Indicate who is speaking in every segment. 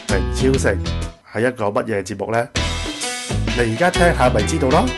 Speaker 1: 平超城係一個乜嘢節目呢？你而家聽下咪知道咯。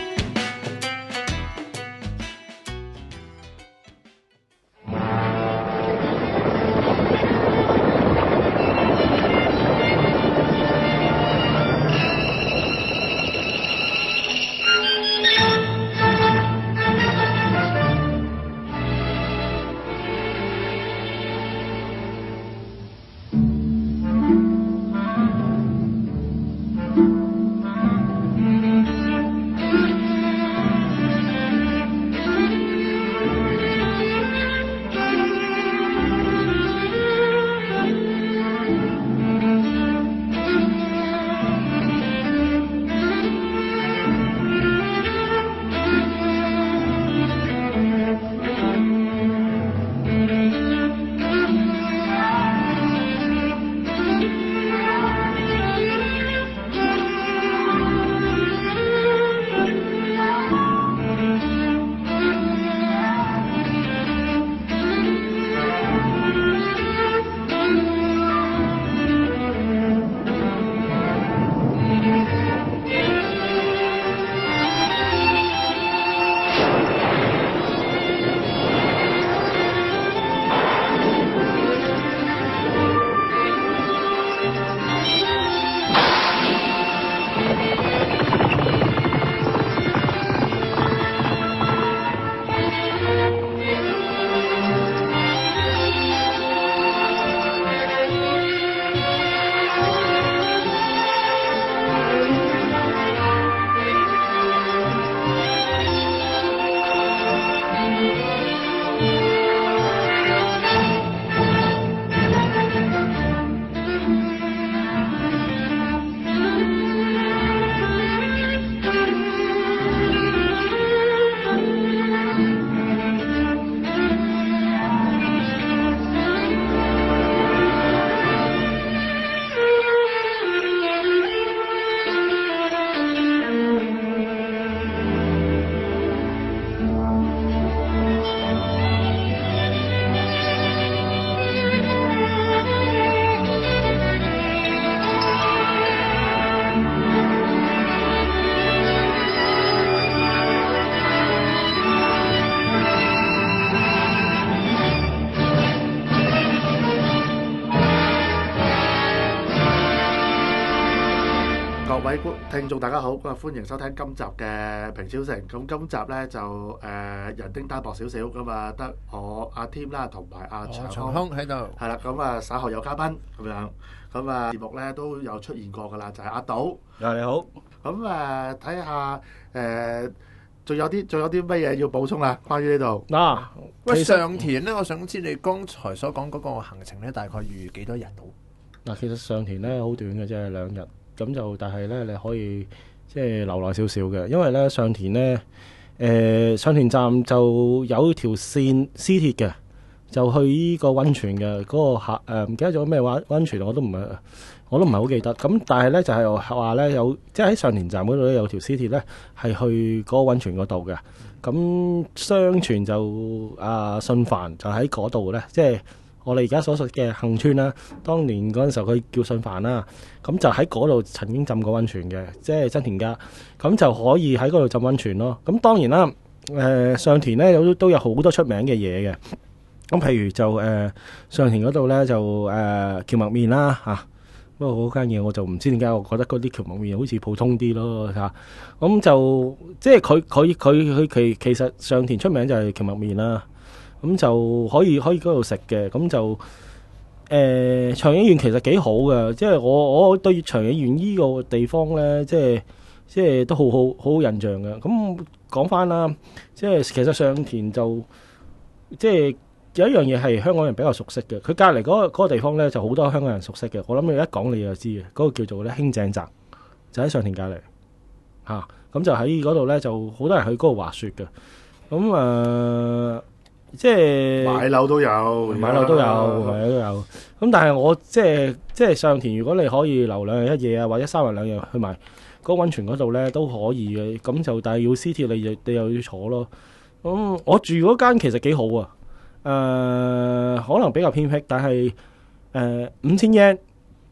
Speaker 1: 各位聽眾大家好，咁啊歡迎收聽今集嘅平超城。咁今集咧就人丁單薄少少，咁啊得我阿添啦，同埋阿長空
Speaker 2: 喺度。
Speaker 1: 係啦，咁啊稍後有嘉賓咁樣，咁啊節目咧都有出現過噶啦，就係阿島。
Speaker 2: 你好。
Speaker 1: 咁睇下仲有啲乜嘢要補充啊？關於呢度
Speaker 2: 嗱，喂上田咧，我想知你剛才所講嗰個行程咧，大概預幾多日到？
Speaker 3: 嗱，其實上田咧好短嘅啫，2日。咁就但係咧，你可以即係留耐少少嘅，因為咧上田咧，上田站就有條線私鐵嘅，就去依個溫泉嘅嗰個唔記得咗咩溫泉，我都唔係好記得。咁但係咧就係話咧有，即係喺上田站嗰度咧有條私鐵咧係去嗰個溫泉嗰度嘅。咁相傳就信繁就喺嗰度咧，即係我哋而家所屬嘅幸村啦，當年嗰陣時候佢叫信繁啦，咁就喺嗰度曾經浸過溫泉嘅，即係真田家，咁就可以喺嗰度浸溫泉咯。咁當然啦，上田咧都有好多出名嘅嘢嘅，咁譬如就上田嗰度咧就蕎麥麵啦嚇，不過嗰間嘢我就唔知點解，我覺得嗰啲蕎麥麵好似普通啲咯嚇。咁就即係佢其實上田出名就係蕎麥麵啦。咁就可以嗰度食嘅，咁就長影園其實幾好嘅，即係我對長影園依個地方咧，即係都好印象嘅。咁講翻啦，即係其實上田就即係有一樣嘢係香港人比較熟悉嘅，佢隔離嗰個地方咧就好多香港人熟悉嘅。我諗你一講你就知嘅，嗰個叫做咧輕井澤，就喺上田隔離嚇。咁就喺嗰度咧就好多人去嗰度滑雪嘅。咁即係
Speaker 1: 買樓都有。
Speaker 3: 咁但係我即係上田，如果你可以留2日1夜啊，或者3日2夜去埋嗰個溫泉嗰度咧，都可以嘅。咁就但係要私鐵，你又要坐咯。咁我住嗰間其實幾好啊。可能比較偏僻，但係5000 yen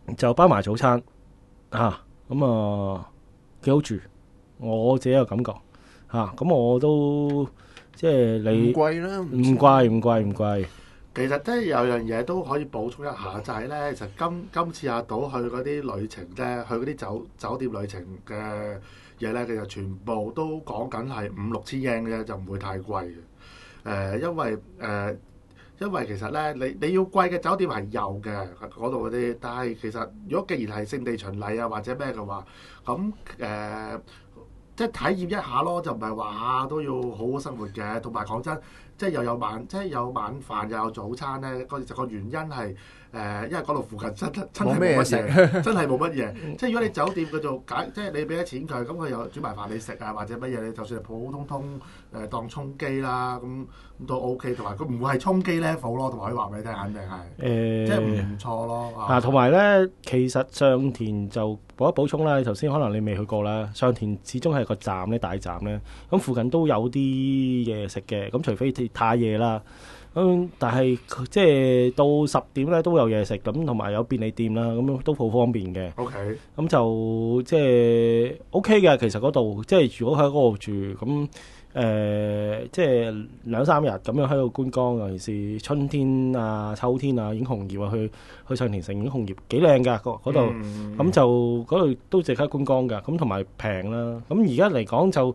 Speaker 3: 就包埋早餐咁幾好住，我自己有感覺咁我都即係你
Speaker 2: 唔貴啦，
Speaker 3: 唔貴。
Speaker 1: 其實即係有樣嘢都可以補充一下，就係咧，其實今次阿島去嗰啲旅程咧，去嗰啲酒店旅程嘅嘢咧，其實全部都講緊係5-6千英嘅啫，就唔會太貴嘅。因為其實咧，你要貴嘅酒店係有嘅嗰度嗰啲，但係其實如果既然係聖地巡禮啊或者咩嘅話，咁即係體驗一下咯，就唔係話都要好好生活嘅。同埋講真，即係又有晚飯又有早餐咧。個原因係因為嗰度附近真係冇乜嘢，真係冇乜嘢。即係如果你酒店佢做即係你俾咗錢佢，咁佢又煮埋飯你食啊，或者乜嘢，你就算係普普通通當充機啦，咁都 OK。同埋佢唔會係充機 level 咯，同埋可以話俾你聽，肯定係即係唔錯咯。
Speaker 3: 同埋咧，其實上田就補充啦。頭先可能你未去過啦，上田始終係個站咧，大站咧，咁附近都有啲嘢食嘅。咁除非太夜啦，但係即係到10點咧都有嘢食，咁同埋有便利店啦，咁都好方便嘅。
Speaker 1: OK，
Speaker 3: 咁就即係 OK 嘅。其實嗰度即係如果喺嗰度住咁。即係2-3日咁樣喺度觀光，尤其是春天啊、秋天啊，影紅葉啊，去上田城影紅葉幾靚㗎嗰度，咁就嗰度都值得觀光㗎。咁同埋平啦。咁而家嚟講就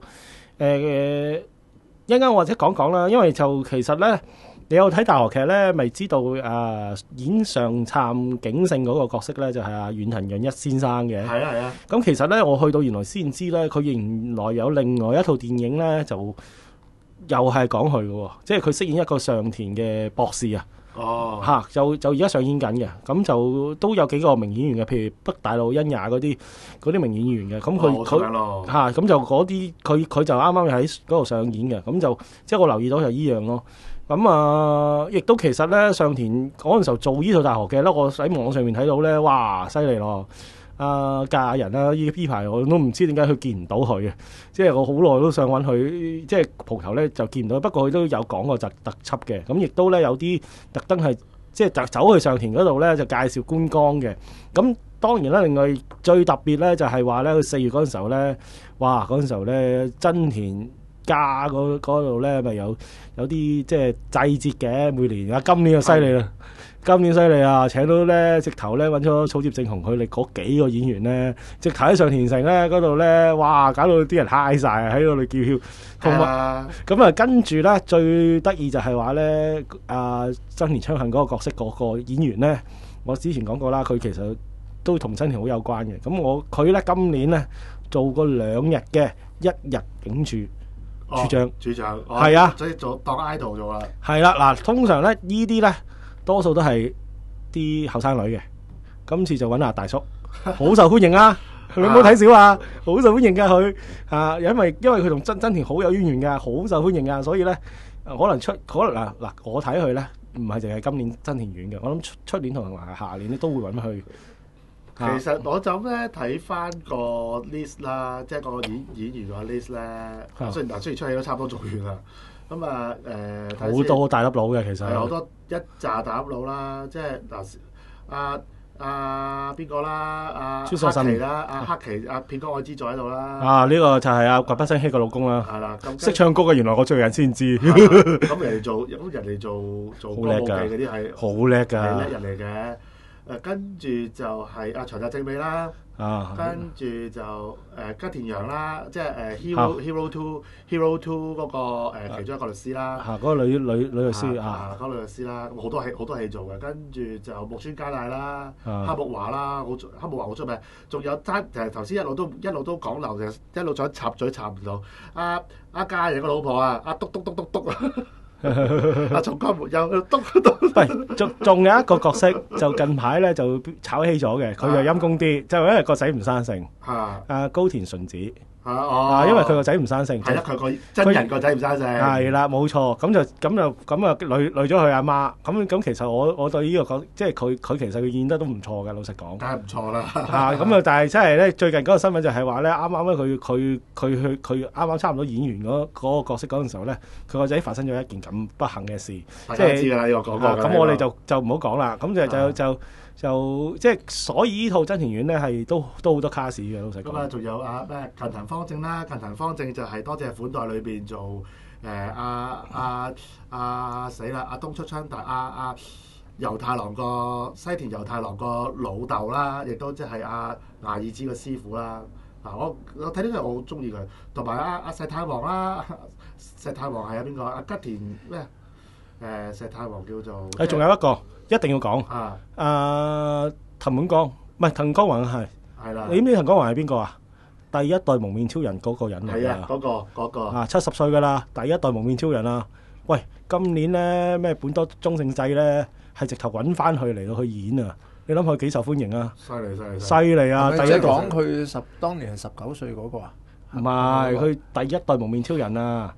Speaker 3: 一陣間或者講講啦，因為就其實咧，你有睇大河劇咧，咪知道演上杉景勝嗰個角色咧，就係遠藤潤一先生嘅。
Speaker 1: 係啊。
Speaker 3: 咁其實咧，我去到原來先知咧，佢原來有另外一套電影咧，就又係講佢嘅喎，即係佢飾演一個上田嘅博士啊。就而家上演緊嘅，咁就都有幾個名演員嘅，譬如北大路欣也嗰啲名演員嘅，咁咁就嗰啲佢就啱啱喺嗰度上演嘅，咁就即係我留意到就依樣咯。咁亦都其實咧，上田嗰陣時候做呢套大河劇咧，我喺網上面睇到咧，哇，犀利咯！嫁人啦，呢排我都唔知點解佢見唔到佢嘅，即係我好耐都想揾佢，即係蒲頭咧就見唔到。不過佢都有講過特輯嘅，咁亦都咧有啲特登係即係走去上田嗰度咧就介紹觀光嘅。咁當然啦，另外最特別咧就係話咧，佢4月嗰陣時候咧，哇嗰陣時候咧真田家嗰度咧咪有啲即係祭節嘅，每年今年就犀利啦。今年犀利啊！請到咧，直頭咧揾咗草接正雄佢哋嗰幾個演員咧，直頭喺上田城咧嗰度咧，哇！搞到啲人嗨晒喺嗰度叫囂。同埋咁跟住咧最得意就係話咧，真田昌幸嗰個角色嗰個演員咧，我之前講過啦，佢其實都同真田好有關嘅。咁佢咧今年咧做過2日嘅1日警署處長，係啊，
Speaker 1: 所以做當 idol 做啦。
Speaker 3: 係啦，嗱，通常咧呢啲咧。多數都係啲後生女嘅，今次就揾阿大叔，好受歡迎啊！你唔好睇少啊，好受歡迎噶佢因為佢同真田好有淵源噶，好受歡迎噶，所以咧可能嗱，我睇佢咧唔係淨係今年真田院嘅，我諗出年同埋下年咧都會揾佢。
Speaker 1: 其實我就咧睇翻個 list 啦，即係個演員個 list 咧，雖然出戲都差唔多做完啦。咁
Speaker 3: 好多大粒佬嘅，其實
Speaker 1: 係好多一紮大粒佬啦，即係邊個啦？黑崎啦，黑崎片岡愛之助喺度啦。
Speaker 3: 呢個就係堀北真希個老公啦。
Speaker 1: 係啦，
Speaker 3: 識唱歌嘅，原來我最近先知。
Speaker 1: 咁人哋做歌舞伎嗰啲係
Speaker 3: 好叻㗎，
Speaker 1: 係叻人嚟嘅。跟住就係長澤正美啦，跟住就吉田羊啦，即係Hero Two 嗰個其中一個律師啦，
Speaker 3: 嗰個女律師
Speaker 1: 嗰個女律師啦，咁好多戲做嘅。跟住就木村佳乃啦，黑木華啦，黑木華好出名。仲有頭先一路都講漏嘅，一路想插嘴插唔到。家人個老婆篤從今沒有篤。
Speaker 3: 仲有一個角色就近排咧就炒起咗嘅，佢就陰公啲，就因為個仔唔生性。高田純子。因為佢個仔唔生性，
Speaker 1: 係啦，佢個真人個仔唔生性，
Speaker 3: 係啦，冇錯，咁累咗佢阿媽，咁其實我對呢個講，即係佢其實佢演得都唔錯嘅，老實講，
Speaker 1: 梗係唔錯啦。
Speaker 3: 但係真係咧，最近嗰個新聞就係話咧，啱啱咧佢啱啱差唔多演完嗰個角色嗰陣時候咧，佢個仔發生咗一件咁不幸嘅事，
Speaker 1: 大家知㗎啦，呢個講過。
Speaker 3: 咁我哋就唔好講啦，咁就即係所以呢套真田院咧係都好多卡士嘅，老實
Speaker 1: 咁啊，
Speaker 3: 講。
Speaker 1: 仲有咩近藤方正啦，近藤方正就係多謝款待裏邊做死啦，阿東出昌，但猶太郎西田猶太郎個老豆啦，亦都即係阿牙二子個師傅啦。我睇呢個我好中意佢，同埋阿石太王啦，石太王係有邊個？阿吉田咩？石太王叫做
Speaker 3: 仲有一個一定要講藤本剛，唔係藤岡弘係
Speaker 1: 啦。
Speaker 3: 你知唔知藤岡弘係邊個啊？第一代蒙面超人嗰個人嚟㗎。
Speaker 1: 係啊，嗰個
Speaker 3: 70歲㗎啦，第一代蒙面超人啦。喂，今年咧咩本多忠勝祭咧係直頭揾翻佢嚟到去演啊！你諗佢幾受歡迎啊？
Speaker 1: 犀利
Speaker 3: 犀利啊！
Speaker 2: 第一講佢當年係19歲嗰個啊？
Speaker 3: 唔係，佢第一代蒙面超人啊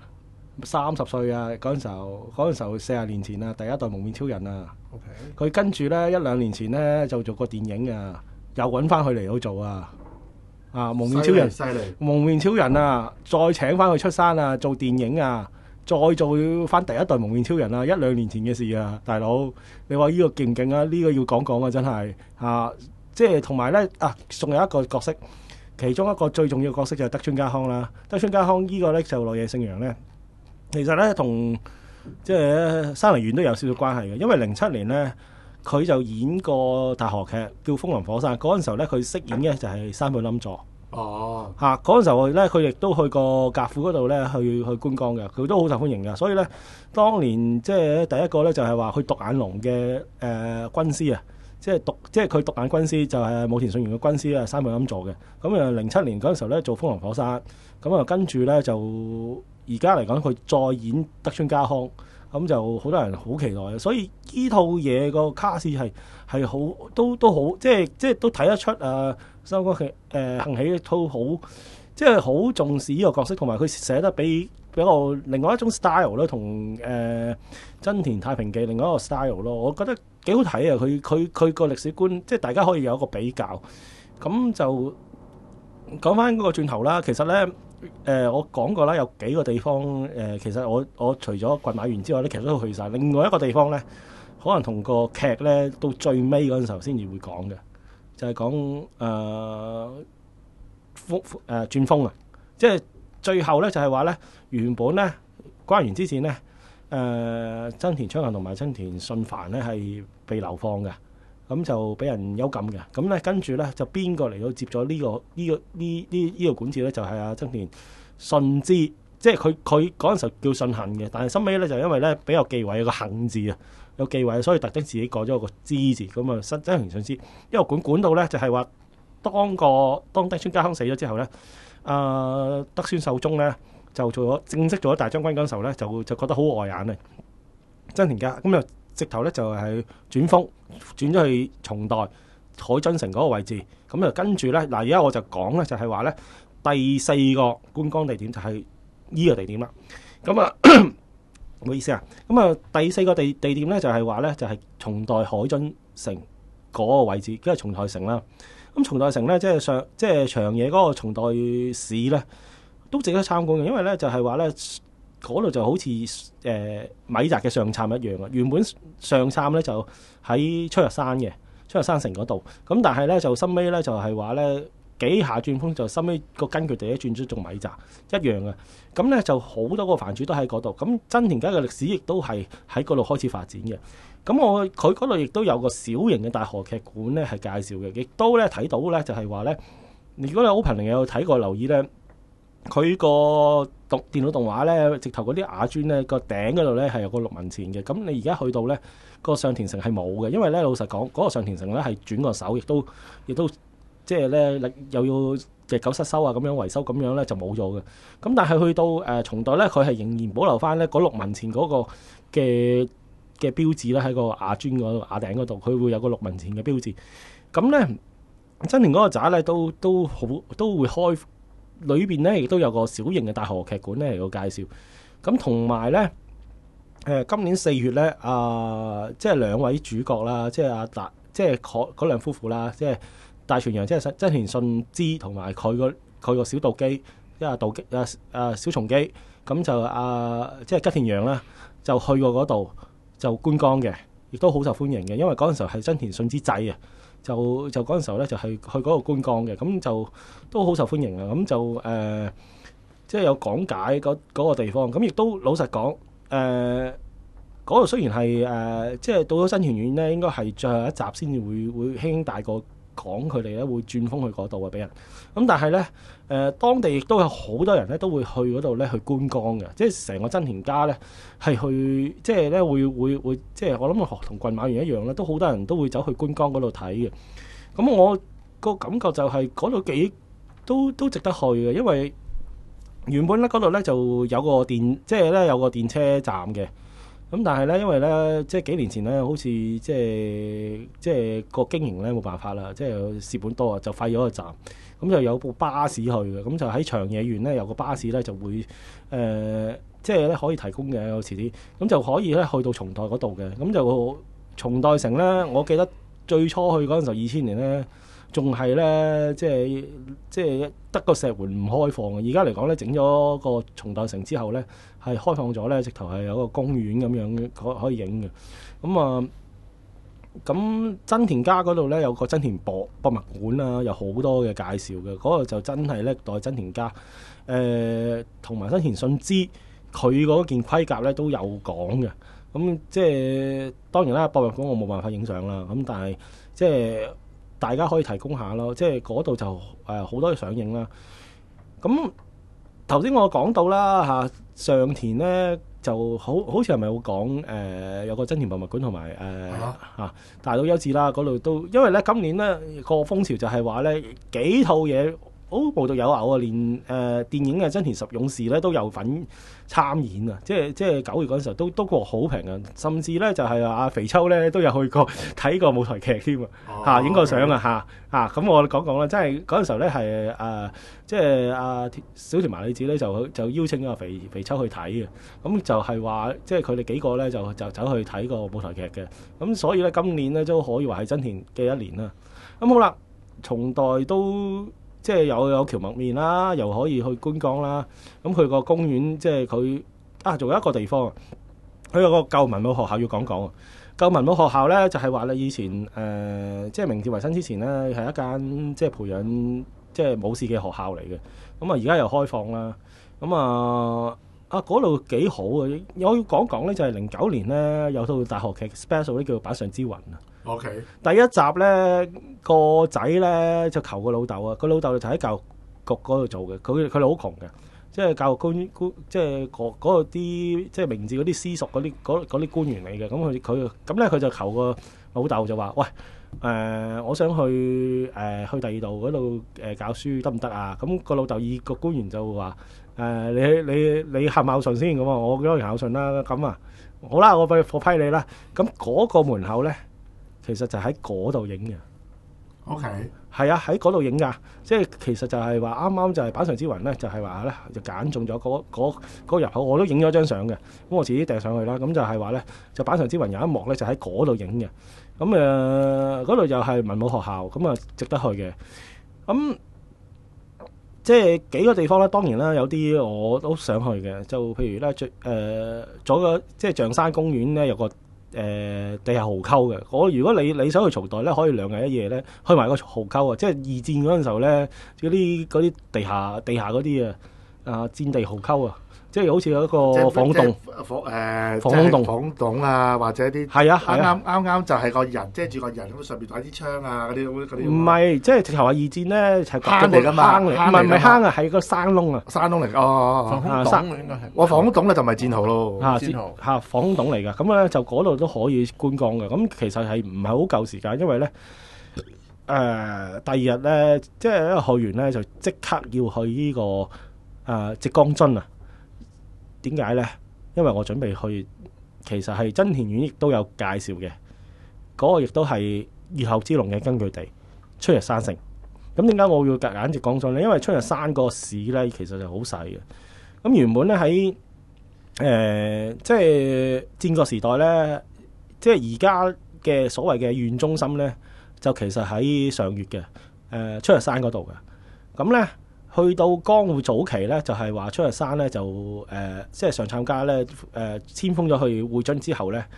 Speaker 3: ，30歲啊，嗰陣時候40年前啊，第一代蒙面超人啊。
Speaker 2: OK。
Speaker 3: 佢跟住咧1-2年前咧就做過電影啊，又揾翻佢嚟到做啊。蒙面超人，
Speaker 1: 犀利！
Speaker 3: 蒙面超人啊，再請翻佢出山啊，做電影啊。再做翻第一代蒙面超人啊！1-2年前嘅事啊，大佬，你話呢個勁唔勁啊？呢個要講啊，真係即係同埋咧仲有一個角色，其中一個最重要嘅角色就係德川家康啦。德川家康呢個咧就落野聖陽咧，其實咧同即係山梨縣都有少少關係嘅，因為07年咧佢就演過大河劇叫《風林火山》，嗰陣時候咧佢飾演嘅就係山本冧佐。嗰陣時候咧，佢亦都去過甲府嗰度咧，去觀光嘅，佢都好受歡迎嘅。所以咧，當年即係第一個咧，就係話去獨眼龍嘅軍師啊，即係佢獨眼軍師就係武田信玄嘅軍師啊，山本冧佐嘅。咁07年嗰陣時候咧做風林火山，咁跟住咧就而家嚟講佢再演德川家康，咁就好多人好期待。所以呢套嘢個卡士係好都好，即係都睇得出收嗰期幸喜都好，即係好重視呢個角色，同埋佢寫得比較另外一種 style 咯，同真田太平記另外一個 style 咯，我覺得幾好睇啊！佢個歷史觀，即係大家可以有一個比較。咁就講翻嗰個轉頭啦，其實咧我講過啦，有幾個地方其實我除咗群馬縣之外咧，其實都去晒。另外一個地方咧，可能同個劇咧到最尾嗰陣時候先至會講嘅。就係講轉風啊！即係最後咧，就係話咧，原本咧關原之戰咧，真田昌幸同埋真田信繁咧係被流放嘅，咁就俾人幽禁嘅。咁咧跟住咧就邊個嚟到接咗呢個管治咧？就係阿真田信之，即係佢嗰陣時候叫信行嘅，但係收尾咧就因為咧比較忌諱有個行字啊。有忌諱，所以特登自己改咗個之字，咁啊真田信之，因為管到咧就係話，當德川家康死咗之後咧，德川秀忠咧就正式做咗大將軍嗰陣時候咧，就覺得好礙眼啊！真田家咁就直頭咧就係轉咗去松代海津城嗰個位置，咁就跟住咧嗱，而家我就講咧就係話咧第4個觀光地點就係呢個地點啦，咁啊。唔好意思啊，咁第4個地點咧就係話咧就係松代海津城嗰個位置，即係松代城啦。咁松代城咧即係長野嗰個松代市咧都值得參觀嘅，因為咧就係話咧嗰度就好似米澤嘅上杉一樣啊。原本上杉咧就喺出入山城嗰度，咁但係咧就深尾咧就係話咧。幾下轉風就收尾個根據地咧轉咗做米澤一樣嘅，咁咧就好多個藩主都喺嗰度，咁真田家嘅歷史亦都係喺嗰度開始發展嘅。咁佢嗰度亦都有個小型嘅大河劇館咧係介紹嘅，亦都咧睇到咧就係話咧，如果你 opening 有睇過留意咧，佢個電腦動畫咧直頭嗰啲瓦磚咧個頂嗰度咧係有個6文錢嘅，咁你而家去到咧個上田城係冇嘅，因為咧老實講嗰個上田城咧係轉個手，亦都。即係咧，又要日久失修啊，咁樣維修咁樣咧就冇咗嘅。咁但係去到松代咧，佢係仍然保留翻咧嗰6文錢嗰個嘅標誌咧喺個瓦磚嗰度瓦頂嗰度，佢會有個6文錢嘅標誌。咁咧真田嗰個宅咧都會開，裏邊咧亦都有個小型嘅大河劇館咧嚟個介紹。咁同埋咧今年4月咧即係2位主角啦，即係即係嗰兩夫婦啦，即係。大泉洋即係真田信之同埋佢個小道基，即係小松基，咁就即係吉田洋啦，就去過嗰度就觀光嘅。 亦都好受歡迎嘅，因為嗰陣時候係真田信之祭啊，就嗰陣時候咧就係去嗰度觀光嘅，咁就都好受歡迎啊，咁就即係有講解嗰個地方，咁亦都老實講嗰度雖然係即係到咗真田院咧，應該係最後一集先至會輕輕帶過講佢哋咧會轉風去嗰度啊，俾人咁，但係咧當地亦都有好多人咧都會去嗰度咧去觀光嘅，即係成個真田家咧係去即係咧會即係我諗同郡馬園一樣咧，都好多人都會走去觀光嗰度睇嘅。咁我個感覺就係嗰度幾都值得去嘅，因為原本咧嗰度咧就有個即係咧有個電車站嘅。咁但係咧，因為咧，即係幾年前咧，好似即係個經營咧冇辦法啦，即係蝕本多啊，就廢咗個站。咁就有部巴士去嘅，咁就喺長野縣咧有個巴士咧就會即係咧可以提供嘅，有遲啲，咁就可以咧去到松代嗰度嘅。咁就松代城咧，我記得最初去嗰陣時候2000年咧，仲係咧即係得個石門唔開放嘅。而家嚟講咧，整咗個松代城之後咧。係開放咗咧，直頭係有個公園咁樣可以影嘅。咁真田家嗰度咧有個真田博物館啊，有好多嘅介紹嘅。嗰度就真係歷代真田家同埋真田信之佢嗰件盔甲咧都有講嘅。咁即係當然啦，博物館我冇辦法影相啦。咁但係即係大家可以提供下咯。即係嗰度就好多嘅相影啦。咁頭先我講到啦上田咧就好似係咪會講有個真田博物館同埋大島優子啦，嗰度都因為咧今年咧個風潮就係話咧幾套嘢好無獨有偶啊，連電影嘅真田十勇士咧都有份參演啊！即係9月嗰陣時候都過好評啊，甚至咧就係阿肥秋咧都有去過睇過舞台劇添啊！影過相啊咁我講啦，即係嗰陣時候咧係即係阿小田麻里子咧就邀請咗阿肥秋去睇嘅，咁就係話即係佢哋幾個咧就走去睇個舞台劇嘅，咁所以咧今年咧都可以話係真田嘅一年啦。咁好啦，松代都。即係有蕎麥麵啦，又可以去觀光啦。咁佢個公園即係佢仲有一個地方，佢有個舊文武學校要講講。舊文武學校咧就係話你以前即係明治維新之前咧係一間即係培養即係武士嘅學校嚟嘅。咁而家又開放啦。咁嗰度幾好啊！我要講咧就係09年咧有套大學劇 special 咧叫做《板上之雲》啊。
Speaker 1: OK，
Speaker 3: 第一集咧個仔咧就求個老豆啊，個老豆就喺教育局嗰度做嘅，佢哋好窮嘅，即係教育官即係嗰個啲即係明治嗰啲私塾嗰啲官員嚟嘅，佢就求個老豆就話：喂，我想去第二度嗰度教書得唔得啊？咁個老豆個官員就話：你孝唔孝順先咁啊？我當然孝順啦。咁啊，好啦，我批你啦。咁嗰個門口咧。其實就喺嗰度影嘅
Speaker 1: ，OK，
Speaker 3: 係啊，喺嗰度影噶，即係其實就係話啱啱就係板上之雲咧，就係話咧就揀中咗嗰個入口，我都影咗張相嘅，咁我自己掟上去啦。咁就係話咧，就板上之雲有一幕咧，就喺嗰度影嘅。咁嗰度又係文武學校，咁值得去嘅。咁即係幾個地方咧，當然啦，有啲我都想去嘅，就譬如咧左個即係象山公園咧有個。地下壕溝嘅，如果你想去松代咧，可以2日1夜咧去埋個壕溝啊！即係二戰嗰陣時候咧，嗰啲地下嗰啲戰地壕溝啊，即係好似有一個防空洞、
Speaker 1: 防空洞啊，或者啲啱就係個人遮住個人咁，上邊擺啲槍啊嗰啲。
Speaker 3: 唔係，即係直頭話二戰咧係
Speaker 1: 坑嚟㗎嘛，
Speaker 3: 唔係坑啊，係個山窿啊，
Speaker 1: 山窿嚟防空洞應該係。我防空洞咧就咪戰壕咯，
Speaker 3: 防空洞嚟㗎。咁咧就嗰度都可以觀光嘅。咁其實係唔係好夠時間，因為咧第二日咧即係去完咧就即刻要去呢個直江津啊。點解咧？因為我準備去，其實係真田院亦都有介紹嘅，嗰個亦都係越後之龍嘅根據地出日山城。咁點解我要夾硬直江津咧？因為出日山個市咧其實就好細嘅。咁原本咧喺即係戰國時代咧，即係而家嘅所謂嘅縣中心咧，就其實喺上越嘅出日山嗰度嘅。咁咧。去到江戶早期咧，就係話出日山咧就即係上杉家咧遷封咗去會津之後咧，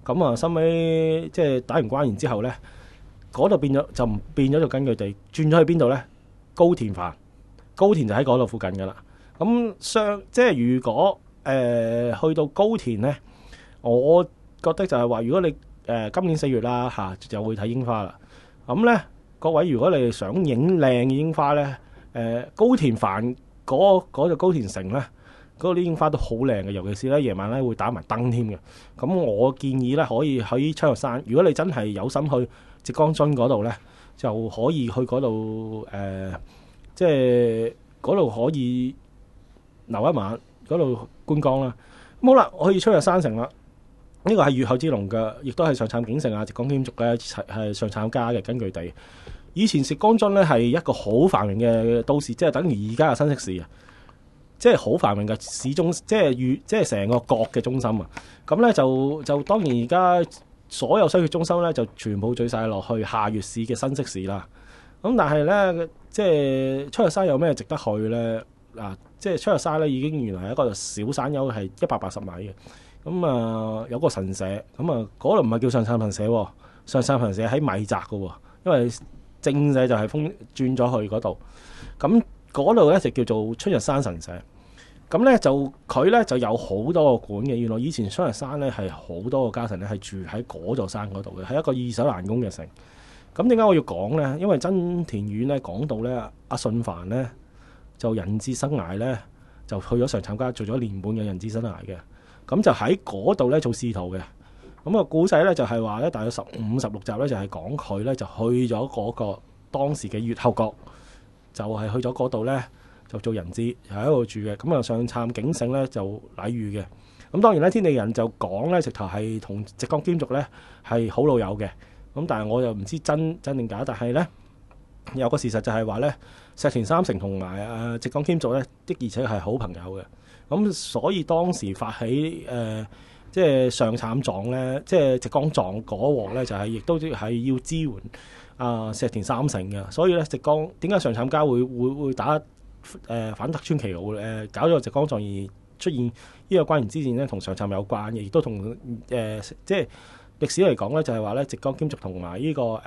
Speaker 3: 咁啊，收尾即係打完關然之後咧，嗰度變咗做根據地，轉咗去邊度咧？高田飯，高田就喺嗰度附近噶啦。咁即係如果去到高田咧，我覺得就係話，如果你今年4月啦就會睇櫻花啦。咁咧，各位如果你想影靚嘅櫻花咧，高田飯嗰個高田城咧，嗰啲櫻花都好靚嘅，尤其是咧夜晚咧會打埋燈添嘅。咁我建議咧可以喺昌藥山，如果你真係有心去浙江津嗰度咧，就可以去嗰度即係嗰度可以留一晚，嗰度觀光啦。咁好啦，我去昌藥山城啦。呢個係越後之龍嘅，亦都係上杉景勝啊、浙江兼續咧係上杉家嘅根據地。以前浙江津咧係一個好繁榮嘅都市，即係等於而家嘅新潟市啊，即係好繁榮嘅市中，即係成個國嘅中心啊。咁咧就當然而家所有商業中心咧就全部聚晒落去下越市嘅新潟市啦。咁但係咧，即係昌藥山有咩值得去咧？即係昌藥山咧已經原來係一個小山丘，係180米嘅。咁有個神社，咁嗰度唔係叫上杉神社喎，上杉神社喺米澤嘅喎，因為正社就係轉咗去嗰度。咁嗰度咧就叫做春日山神社。咁咧佢咧就有好多個館嘅。原來以前春日山咧係好多個家臣咧係住喺嗰座山嗰度嘅，係一個易守難攻嘅城。咁點解我要講咧？因為真田院咧講到咧，阿信繁咧就人質生涯咧就去咗上杉家做咗年半嘅人質生涯嘅。咁就喺嗰度咧做仕途嘅。咁故仔咧就係話咧，大約15、16集咧就係講佢咧就去咗嗰個當時嘅越後國，就係去咗嗰度咧就做人質，喺度住嘅。咁上杉景勝咧就禮遇嘅。咁當然咧，天地人就講咧，直頭係同浙江兼續咧係好老友嘅。咁但係我又唔知真定假，但係咧有個事實就係話咧，石田三成同埋浙江兼續咧的而且係好朋友嘅。咁所以當時發起即係上杉狀咧，即係浙江狀嗰鑊咧，就係亦都係要支援石田三成嘅。所以咧，浙江點解上杉家會打反德川旗號搞咗個浙江狀而出現呢個關原之戰咧，同上杉有關嘅，亦都同即係歷史嚟講咧，就係話咧，浙江兼續同埋呢個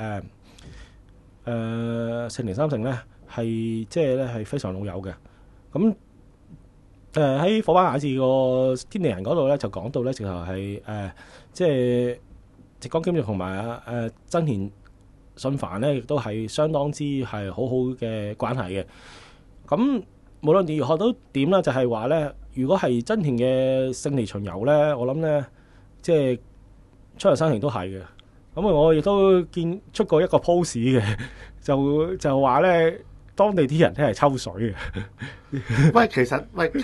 Speaker 3: 石田三成咧係即係咧係非常老友嘅。咁喺火把雅治個天地人嗰度咧，就講到咧，直頭係即係浙江兼續同埋真田信繁咧，亦都係相當之係好好嘅關係嘅。咁無論如何都點啦，就係話咧，如果係真田嘅勝利巡遊咧，我諗咧，即係昌藥山城都係嘅。咁我亦都見出過一個 post 嘅，就話咧。當地啲人咧係抽水嘅。
Speaker 1: 喂，其實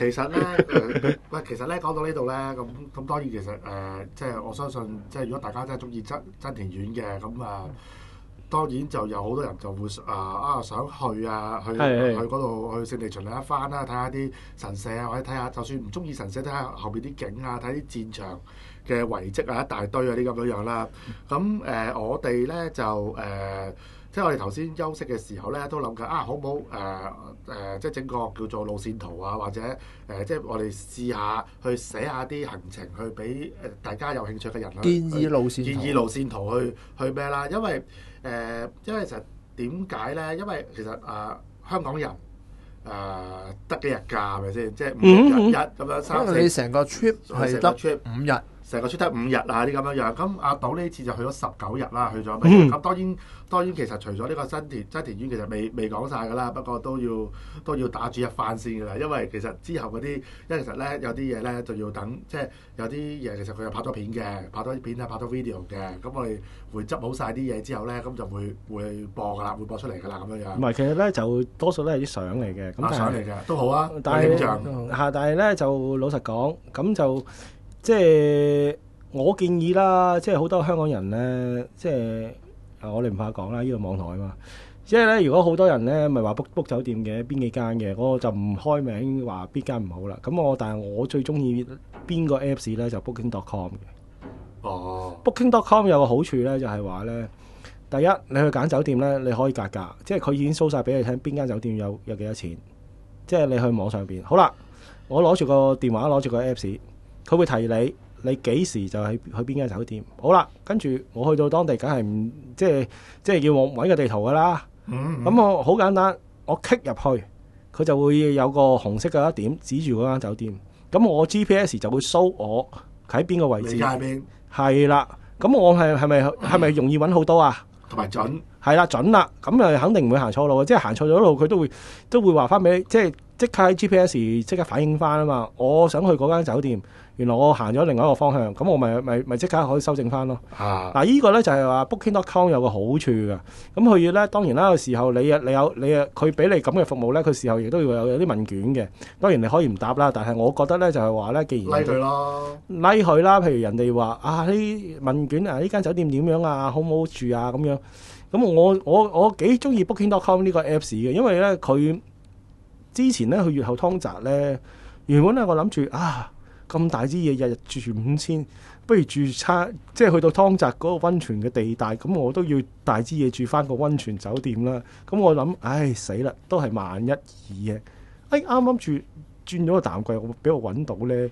Speaker 1: 咧講到呢度咧，咁當然其實即係我相信，即係如果大家真係中意真田院嘅，咁當然就有好多人就會想去嗰度去勝利巡禮一番啦，睇下啲神社啊，或者睇下就算唔中意神社，睇下後邊啲景啊，睇啲戰場嘅遺跡啊，一大堆啊啲咁樣啦。咁我哋咧就即係我哋頭先休息嘅時候咧，都諗緊好唔好即係整個叫做路線圖啊，或者即係我哋試下去寫下啲行程，去俾大家有興趣嘅人
Speaker 2: 建議路線圖
Speaker 1: 去咩啦？因為其實點解咧？因為其實香港人得幾日假係咪先？即係5日咁樣3、4。
Speaker 2: 你成個 trip 係得5日。
Speaker 1: 成個出得5日啊啲咁樣樣，咁阿島呢次就去咗19日啦，去咗。咁當然其實除咗呢個真田院其實未講晒㗎啦，不過都要打住一番先㗎啦，因為其實之後嗰啲，因為其實咧有啲嘢咧就要等，即係有啲嘢其實佢又拍咗片嘅，拍咗片啊，拍咗 video 嘅，咁我哋會執好晒啲嘢之後咧，咁就會播㗎啦，會播出嚟㗎啦咁樣樣。唔係，
Speaker 3: 其實咧就多數都係啲相嚟嘅，咁
Speaker 1: 相嚟嘅都好啊，
Speaker 3: 但係咧就老實講，咁就。即係我建議啦，即係好多香港人咧，即係我哋唔怕講啦，呢個網台啊嘛。即係咧，如果好多人咧，咪話 book 酒店嘅邊幾間嘅，我就唔開名話邊間唔好啦。但係我最中意邊個 Apps 咧，就 Booking.com 嘅。Booking.com 有個好處咧，就係話咧，第一你去揀酒店咧，你可以格價，即係佢已經 show 晒俾你聽邊間酒店有幾多錢。即係你去網上邊，好啦，我攞住個電話，攞住個 Apps。佢會提你你幾時就去邊間酒店。好啦，跟住我去到當地，梗係唔即係要我揾個地圖噶啦。咁我好簡單，我 click 入去，佢就會有個紅色嘅一點指住嗰間酒店。咁我 GPS 就會 show 我喺邊個位置。
Speaker 1: 你喺邊？
Speaker 3: 係啦。咁我係咪容易揾好多啊？
Speaker 1: 同埋準。係
Speaker 3: 啦，準啦。咁啊，肯定唔會行錯路嘅。即係行錯咗路，佢都會話翻俾你，即刻喺 GPS 即刻反映翻啊嘛。我想去嗰間酒店，原來我行咗另外一個方向，咁我咪即刻可以修正翻咯。嗱，呢個咧就係話 Booking.com 有個好處嘅。咁佢咧當然啦，有時候你佢俾你咁嘅服務咧，佢事後亦都要有啲問卷嘅。當然你可以唔答啦，但係我覺得咧就係話咧，既然
Speaker 1: 拉佢咯，
Speaker 3: 拉佢啦。譬如人哋話啊，呢問卷啊，呢間酒店點樣啊，好唔好住啊咁樣。咁我幾中意 Booking.com 呢個 Apps 嘅，因為咧佢之前咧去越後湯澤咧，原本咧我諗住啊，咁大支嘢日日住5000，不如住差即係去到湯澤嗰個溫泉嘅地帶，咁我都要大支嘢住翻個溫泉酒店啦。咁我諗，唉死啦，都係萬一二嘅。啱啱轉咗個淡季，俾我揾到咧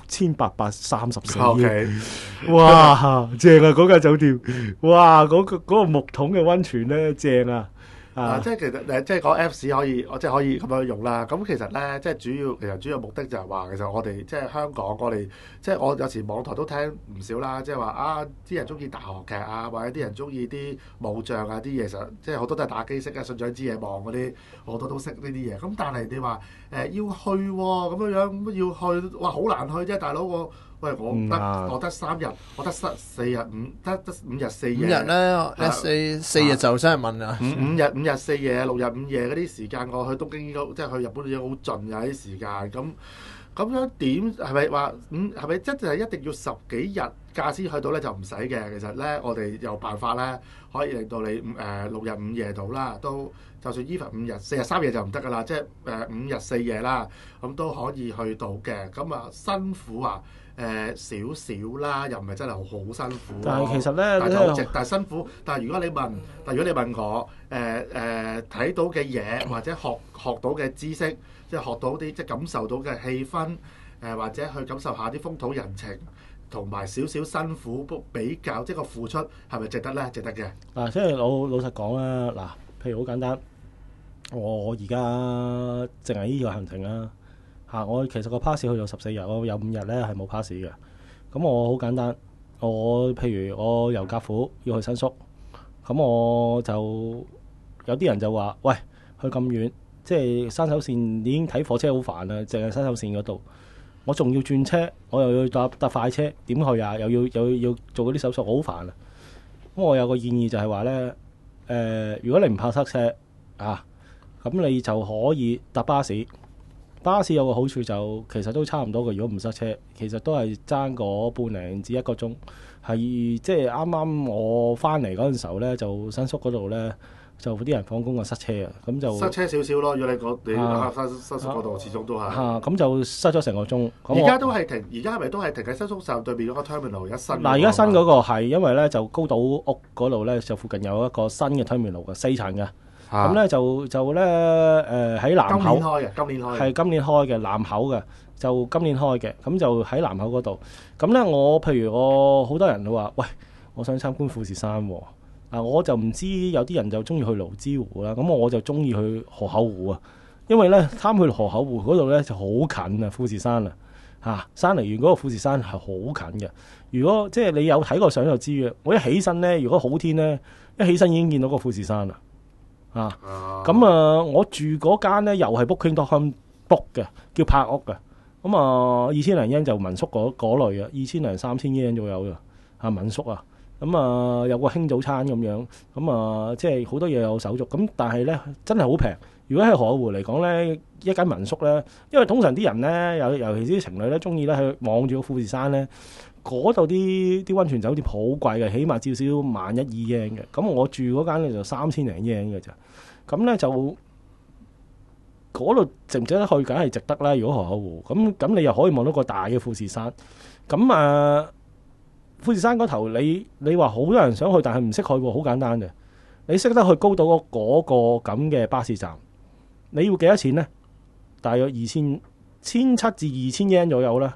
Speaker 3: 6834。哇，正啊！嗰間酒店，哇，嗰個木桶嘅溫泉咧，正啊！
Speaker 1: 即係其實即係講 Apps 可以，即係可以咁樣用啦。咁其實咧，即係主要目的就係話，其實我哋即係香港，我哋即係我有時網台都聽唔少啦。即係話啊，啲人中意大學劇啊，或者啲人中意啲武將啊啲嘢，其實即係好多都係打機識啊，信長之野望嗰啲，好多都識呢啲嘢。咁但係你話要去咁樣要去，哇好難去啫，大佬我。喂，我得3日，我得4日得5日4夜。
Speaker 2: 5日咧，4日就真係問啦。
Speaker 1: 5日4夜，6日5夜嗰啲時間，我去東京即係去日本已經好盡㗎啲時間。咁樣點係咪話係咪真係一定要10幾日假先去到咧？就唔使嘅。其實咧，我哋有辦法咧，可以令到你6日5夜到啦，都就算 even 5日4日3夜就唔得㗎啦。即係5日4夜啦，咁都可以去到嘅。咁啊辛苦啊！少少啦，又唔係真係好辛苦。
Speaker 3: 但係其實咧，
Speaker 1: 但係辛苦。但係如果你問我，睇到嘅嘢或者學到嘅知識，即係學到啲即係感受到嘅氣氛，或者去感受下啲風土人情，同埋少少辛苦比較，即係個付出係咪值得咧？值得嘅。
Speaker 3: 嗱，即係老實講啦，嗱，譬如好簡單，我而家淨係呢個行程啦。我其實個 pass 去咗14日，我有5日咧係冇 pass 嘅。咁我好簡單，譬如我由甲府要去新宿，咁我就有啲人就話：喂，去咁遠，即係山手線已經睇火車好煩啦，淨係山手線嗰度，我仲要轉車，我又要搭快車，點去啊？又要做嗰啲手續，好煩啊！咁我有個建議就係話咧，如果你唔怕塞車啊，咁你就可以搭巴士。巴士有個好處就其實都差唔多嘅，如果唔塞車，其實都係爭個半零至1個鐘。係即係啱啱我翻嚟嗰陣時候咧，就新宿嗰度咧，就啲人放工啊塞車啊，咁就
Speaker 1: 塞車少少咯。如果你新宿嗰度，始終都係
Speaker 3: 咁就塞咗成個鐘。
Speaker 1: 而家都係停，而家係咪都係停喺新宿站對面嗰個 terminal 一新？
Speaker 3: 而家新嗰個係因為咧就高島屋嗰度咧就附近有一個新嘅 terminal 嘅4層嘅。咁咧就咧喺南口，今年開嘅南口嘅，就今年開嘅，咁就喺南口嗰度。咁咧譬如我好多人都話，喂，我想參觀富士山喎。我就唔知有啲人就中意去蘆芝湖啦，咁我就中意去河口湖啊。因為咧參去河口湖嗰度咧就好近啊，富士山啊，山梨縣嗰個富士山係好近嘅。如果即係你有睇過相就知嘅，我一起身咧，如果好天咧，一起身已經見到個富士山啦。我住嗰間咧又係 Booking.com book 嘅，叫柏屋嘅。咁2000零yen就民宿嗰類嘅，2000零3000yen左右嘅民宿啊。有個輕早餐咁樣，即係好多嘢有手續。咁但係咧真係好平。如果喺河口湖嚟講咧，一間民宿咧，因為通常啲人咧，尤其是啲情侶咧，中意咧去望住個富士山咧，嗰度啲溫泉酒店好貴嘅，起碼至少11000 yen 嘅。咁我住嗰間咧就3000零yen嘅咋。咁咧就嗰度值唔值得去？梗係值得啦。如果河口湖咁你又可以望到個大嘅富士山。富士山嗰頭你話好多人想去，但係唔識去喎。好簡單嘅，你識得去高島嗰個咁嘅巴士站，你要幾多錢呢？大約1700至2000 yen 左右啦。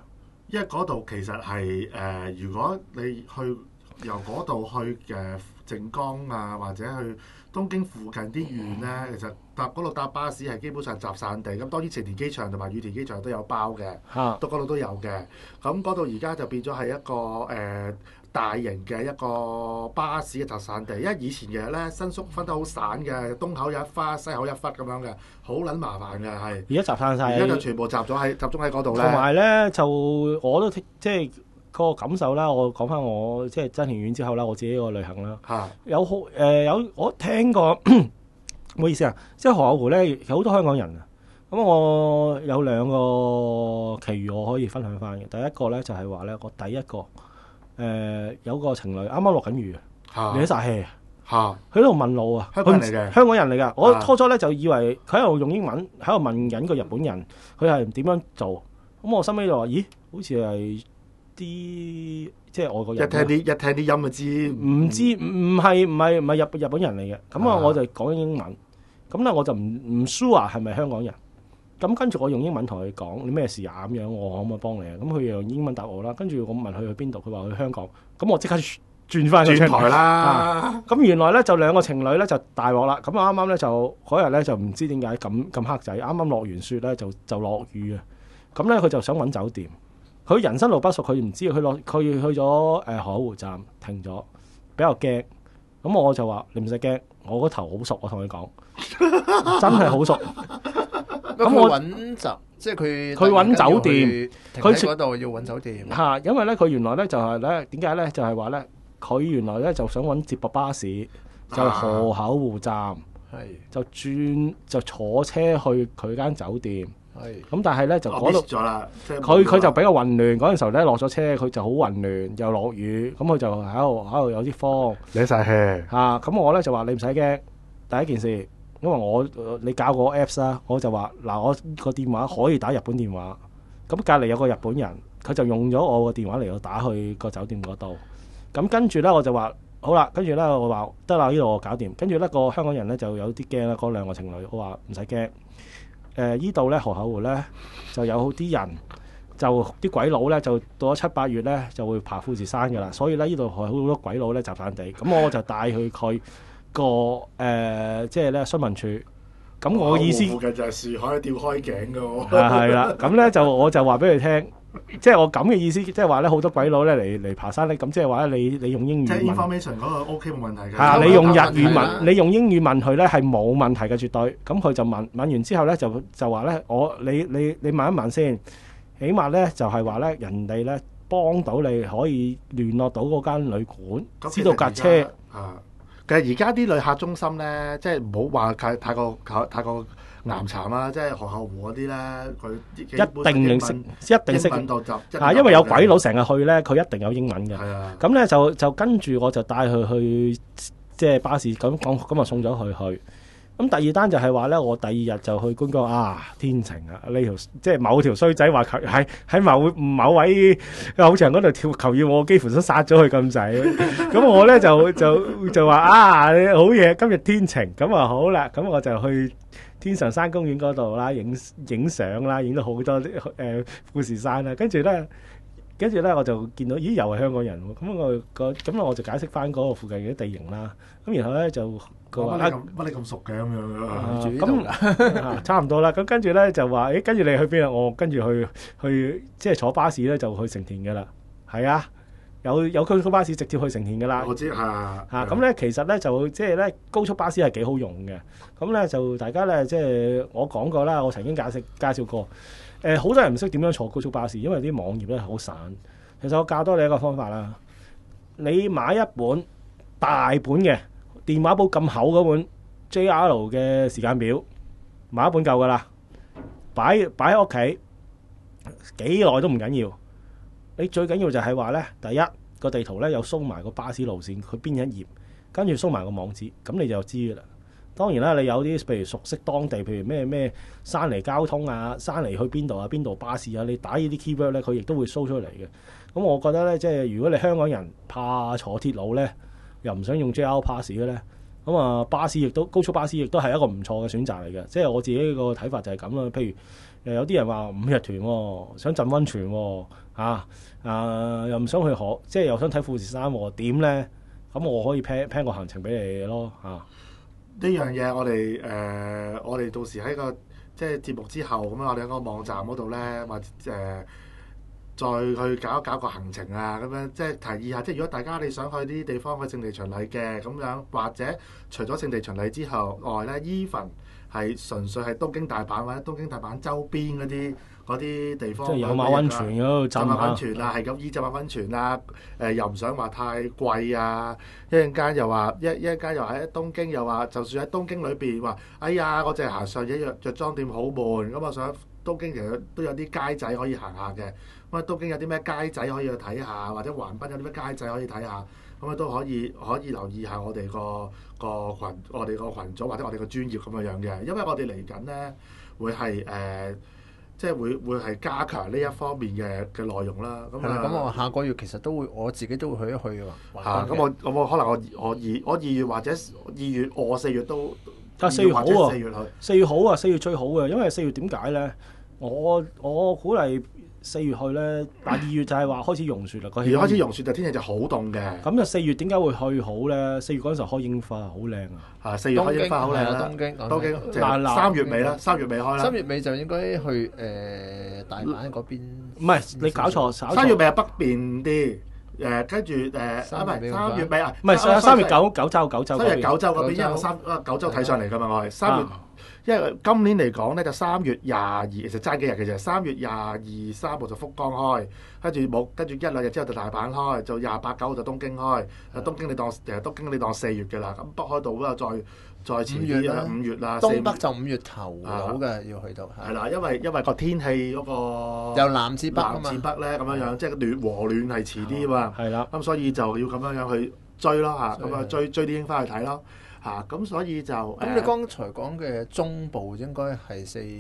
Speaker 1: 因為嗰度其實係如果你去由嗰度去靜岡啊，或者去東京附近啲縣咧，其實嗰度搭巴士係基本上集散地。咁當然成田機場同埋羽田機場都有包嘅，到嗰度都有嘅。咁嗰度而家就變咗係一個大型嘅一個巴士嘅集散地。因為以前其實咧新宿分得好散嘅，東口有一忽，西口一忽咁樣嘅，好撚麻煩嘅係。
Speaker 3: 而家集散晒，
Speaker 1: 而家就全部集中喺嗰度咧。
Speaker 3: 同埋咧就我都即係個感受啦。我講翻我即係真田縣之後啦，我自己個旅行啦，有我聽過，唔好意思啊，即係河口湖咧有好多香港人啊。咁我有兩個奇遇我可以分享翻嘅。第一個咧就係話咧，我第一個有個情侶啱啱落緊雨啊，嚟咗煞氣啊，佢喺度問路啊，香港人嚟嘅，香港人嚟㗎。我初咧就以為佢喺度用英文喺度問緊個日本人，佢係點樣做？咁我心尾就話：咦，好似係啲即係外國人。一聽啲音就知，唔係日本人嚟嘅。咁啊，我就講英文。咁咧我就唔 sure 係咪香港人。咁跟住我用英文同佢講你咩事啊咁樣，我可唔可以幫你啊？咁佢用英文答我啦。跟住我問佢去邊度，佢話去香港。咁我即刻轉翻個台啦。咁原來咧就兩個情侶咧就大鑊啦。咁啱啱咧就嗰日咧就唔知點解咁黑仔，啱啱落完雪咧就落雨啊。咁咧佢就想揾酒店，佢人生路不熟，佢唔知佢去咗河口湖站停咗，比較驚。咁我就話你唔使驚，我個頭好熟，我同佢講真係好熟。
Speaker 2: 咁我揾就即係佢
Speaker 3: 揾酒店，
Speaker 2: 佢嗰度要揾酒店
Speaker 3: 嚇，因為咧佢原來咧就係咧點解咧就係話咧佢原來咧就想揾接駁巴士，就河口湖站，就坐車去佢間酒店。咁但係咧就嗰度佢就比較混亂，嗰陣時候咧落咗車佢就好混亂，又落雨，咁佢就喺度有啲慌，
Speaker 1: 瀨晒氣
Speaker 3: 嚇。咁我咧就話你唔使驚，第一件事。因為你教過 Apps 啦，我就話嗱，我個電話可以打日本電話，咁隔離有個日本人，佢就用咗我個電話嚟到打去個酒店嗰度。咁跟住咧我就話好啦，跟住咧我話得啦，呢度我搞掂。跟住咧個香港人咧就有啲驚啦，嗰兩個情侶，我話唔使驚。呢度咧河口湖咧就有啲人，就啲鬼佬咧就到咗7、8月咧就會爬富士山㗎啦，所以咧呢度好多鬼佬咧集散地。咁我就帶佢去。即係咧詢問處，咁我意思附近就係樹海吊開頸嘅喎。係啦，咁咧我就話俾佢聽，即係我咁嘅意思，即係話咧好多鬼佬咧嚟爬山咧，咁即係話咧你用英語問，即係 information 嗰個 OK 冇問題嘅。你用日語問，你用英語問佢咧係冇問題嘅，絕對。咁佢就問完之後咧就話咧你問一問先，起碼咧就係話咧人哋咧幫到你可以聯絡到嗰間旅館，知道架車。其實而家啲旅客中心咧，即係唔好話太過岩殘啦，即係河口湖嗰啲咧，佢一定認識，一定識因為有鬼佬成日去咧，佢一定有英文嘅。咁咧就跟住我就帶佢去即係巴士，咁就送咗佢去。咁第二單就係話咧，我第二日就去觀光啊，天晴啊！呢條即係某條衰仔話喺某位偶像嗰度跳求要我，幾乎想殺咗佢咁滯。咁我咧就話啊，你好嘢，今日天晴，咁啊好啦，咁我就去天上山公園嗰度啦，影相啦，影到好多富士山啦，跟住咧我就見到，咦又係香港人喎，咁我就解釋翻嗰個附近嘅地形啦。咁然後咧就佢話乜你咁熟嘅咁樣咁差唔多啦。咁跟住咧就話，跟住你去邊啊？我跟住去即係坐巴士咧就去成田嘅啦。係啊，有區巴士直接去成田嘅啦。我知咁咧其實咧就即係咧高速巴士係幾好用嘅。咁咧就大家咧即係我講過啦，我曾經介紹過。好多人唔識點樣坐高速巴士，因為啲網頁咧好散。其實我教多你一個方法啦，你買一本大本嘅電話簿咁厚嗰本 JR 嘅時間表，買一本夠噶啦，擺喺屋企幾耐都唔緊要。你最緊要就係話咧，第一個地圖咧有掃埋個巴士路線，佢邊一頁，跟住掃埋個網址，咁你就知噶啦。當然啦，你有啲譬如熟悉當地，譬如咩山嚟交通啊，山嚟去邊度啊，邊度巴士啊，你打呢啲 keyword 咧，佢亦都會 show 出嚟嘅。咁我覺得咧，即係如果你香港人怕坐鐵路咧，又唔想用 JR Pass 嘅咧， 咁啊，巴士亦都高速巴士亦都係一個唔錯嘅選擇嚟嘅。即係我自己個睇法就係咁啦。譬如有啲人話5日團喎，想浸溫泉喎，又唔想去即係又想睇富士山喎，點咧？咁我可以 plan 個行程俾你咯嚇。
Speaker 1: 呢樣嘢我哋到時喺個即係節目之後咁我哋喺個網站嗰度咧，或再去搞一搞個行程啊，咁樣即係提議下。即係如果大家你想去啲地方去聖地巡禮嘅咁樣，或者除咗聖地巡禮之後外咧，even 係純粹係東京大阪或者東京大阪周邊嗰啲地方，
Speaker 3: 即係有馬溫泉嗰度
Speaker 1: 浸下溫泉啊，係咁浸下溫泉啊，又唔想話太貴啊，一陣間又話一陣間又喺東京又話，就算喺東京裏邊話，哎呀，我淨係行上野藥妝店好悶，咁我想東京其實都有啲街仔可以行下嘅。咁啊，東京有啲咩街仔可以去睇下，或者橫濱有啲咩街仔可以睇下，咁啊都可以留意下我哋個群組或者我哋個專業咁樣嘅，因為我哋嚟緊咧會係即係會係加強呢一方面嘅內容啦。咁
Speaker 2: 咁我下個月其實都會我自己都會去一去喎。
Speaker 1: 咁我可能我2月或者2月4月都
Speaker 3: 4月好啊，4月好啊，4月最好嘅，因為4月點解咧？我鼓勵4月去咧，但2月就係話開始融雪啦。2月開
Speaker 1: 始融雪就天氣就好凍嘅。
Speaker 3: 咁就4月點解會去好咧？4月嗰陣時候開櫻花，好靚啊！
Speaker 1: 4月開櫻花好靚啦。東京3月尾啦，3月尾開啦。
Speaker 2: 3月尾就應該去大阪嗰邊。
Speaker 3: 唔係，你搞錯。
Speaker 1: 3月尾係北邊啲。跟住3月尾啊，
Speaker 3: 唔係3月九州
Speaker 1: 3月九州嗰邊，因為我九州睇上嚟㗎嘛，我係3月。因為今年嚟講咧，就3月22，其實爭幾日嘅啫。3月22、3號就福岡開，跟住1、2日之後就大阪開，就28、9號就東京開。東京你當4月嘅啦，咁北海道嗰度再遲啲啦，5月啦。
Speaker 2: 東北就5月頭好嘅，要去到。
Speaker 1: 係啦，因為個天氣嗰個
Speaker 2: 由南至北
Speaker 1: 咧咁樣，即係和暖係遲啲啊嘛。
Speaker 3: 係啦，
Speaker 1: 咁所以就要咁樣去追咯嚇，咁啊追啲櫻花去睇咯。咁所以就
Speaker 2: 咁你剛才講嘅中部應該係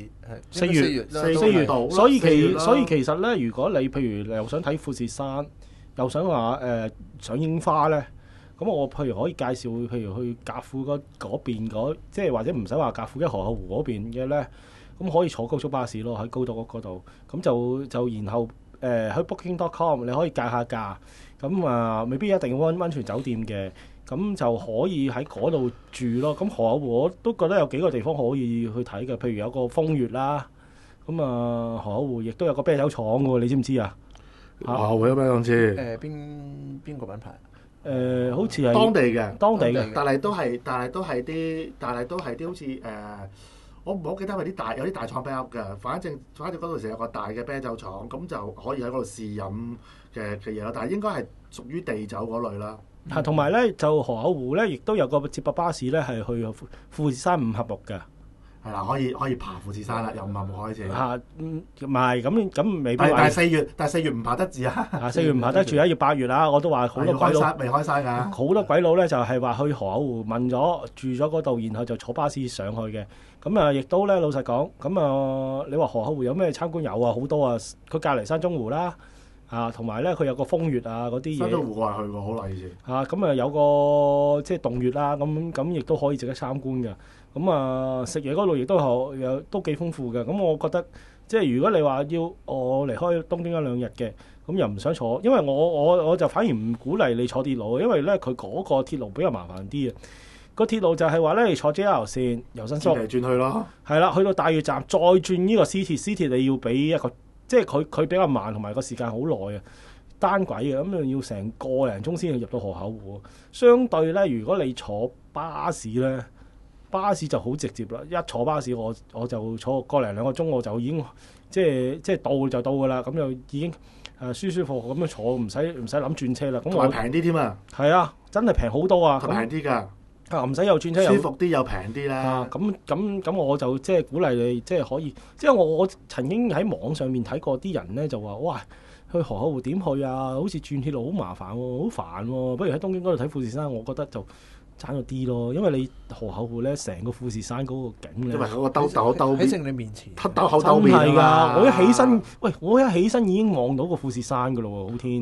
Speaker 2: 4
Speaker 3: 月度，所以其實咧，如果你譬如你又想睇富士山，又想話賞櫻花咧，咁我譬如可以介紹，譬如去甲府嗰邊即係或者唔使話甲府嘅河口湖嗰邊嘅咧，咁可以坐高速巴士咯，喺高島嗰度，咁就然後喺 Booking.com 你可以計下價，咁未必一定要溫泉酒店嘅。咁就可以喺嗰度住咯。咁河口湖我都覺得有幾個地方可以去睇嘅，譬如有個風月啦。咁河口湖亦都有個啤酒廠嘅喎，你知唔知啊？
Speaker 1: 河口湖有咩講知？
Speaker 2: 邊個品牌？
Speaker 3: 好似係
Speaker 1: 當地嘅，但係都係啲好似我唔好記得有啲大廠 back up 嘅。反正嗰度成有個大嘅啤酒廠，咁就可以喺嗰度試飲嘅嘢咯。但係應該係屬於地酒嗰類啦。
Speaker 3: 同埋咧，就河口湖咧，亦都有個接駁巴士咧，係去富士山5合目嘅。
Speaker 1: 係啦，可以爬富士山啦，由5合目開始。
Speaker 3: 唔係咁未必。
Speaker 1: 但係4月唔爬得住啊
Speaker 3: ！4月唔爬得住啊，要8月啦。我都話好多鬼佬
Speaker 1: 未開山㗎。
Speaker 3: 好多鬼佬咧，就係話去河口湖問咗住咗嗰度，然後就坐巴士上去嘅。咁亦都咧老實講，咁你話河口湖有咩參觀？有啊，好多啊。佢隔離山中湖啦。同埋咧，佢有個風月啊，嗰啲嘢。
Speaker 1: 山中湖我係去過，好耐以前。
Speaker 3: 咁有個即係洞穴啦，咁亦都可以值得參觀嘅。咁食嘢嗰度亦都幾豐富嘅。咁我覺得即係如果你話要我離開東京1、2日嘅，咁又唔想坐，因為我就反而唔鼓勵你坐鐵路，因為咧佢嗰個鐵路比較麻煩啲嘅。個鐵路就係話咧，你坐 JR 線由新宿
Speaker 1: 轉嚟轉去咯。係
Speaker 3: 啦，去到大月站再轉呢個 C 鐵你要俾一個。即係佢比較慢，同埋個時間好耐啊，單軌嘅，咁要成個零鐘先去入到河口湖。相對咧，如果你坐巴士咧，巴士就好直接啦。一坐巴士我就坐個零2個鐘，我就已經即係到就到㗎啦。咁就已經舒舒服服咁樣坐，唔使諗轉車啦。咁
Speaker 1: 同埋平啲添啊！
Speaker 3: 係啊，真係平好多啊！
Speaker 1: 平啲㗎。
Speaker 3: 唔使又轉車，
Speaker 1: 舒服啲又平啲啦。
Speaker 3: 咁我就即係鼓勵你，即係可以。即係我曾經喺網上面睇過啲人咧，就話：哇，去河口湖點去啊？好似轉鐵路好麻煩喎，好煩喎。不如喺東京嗰度睇富士山，我覺得就爭咗啲咯。因為你河口湖咧，成個富士山嗰個景咧，
Speaker 1: 因為嗰個兜
Speaker 2: 喺正你面前，
Speaker 1: 兜口兜面
Speaker 3: 㗎。我一起身已經望到個富士山㗎咯喎，好天！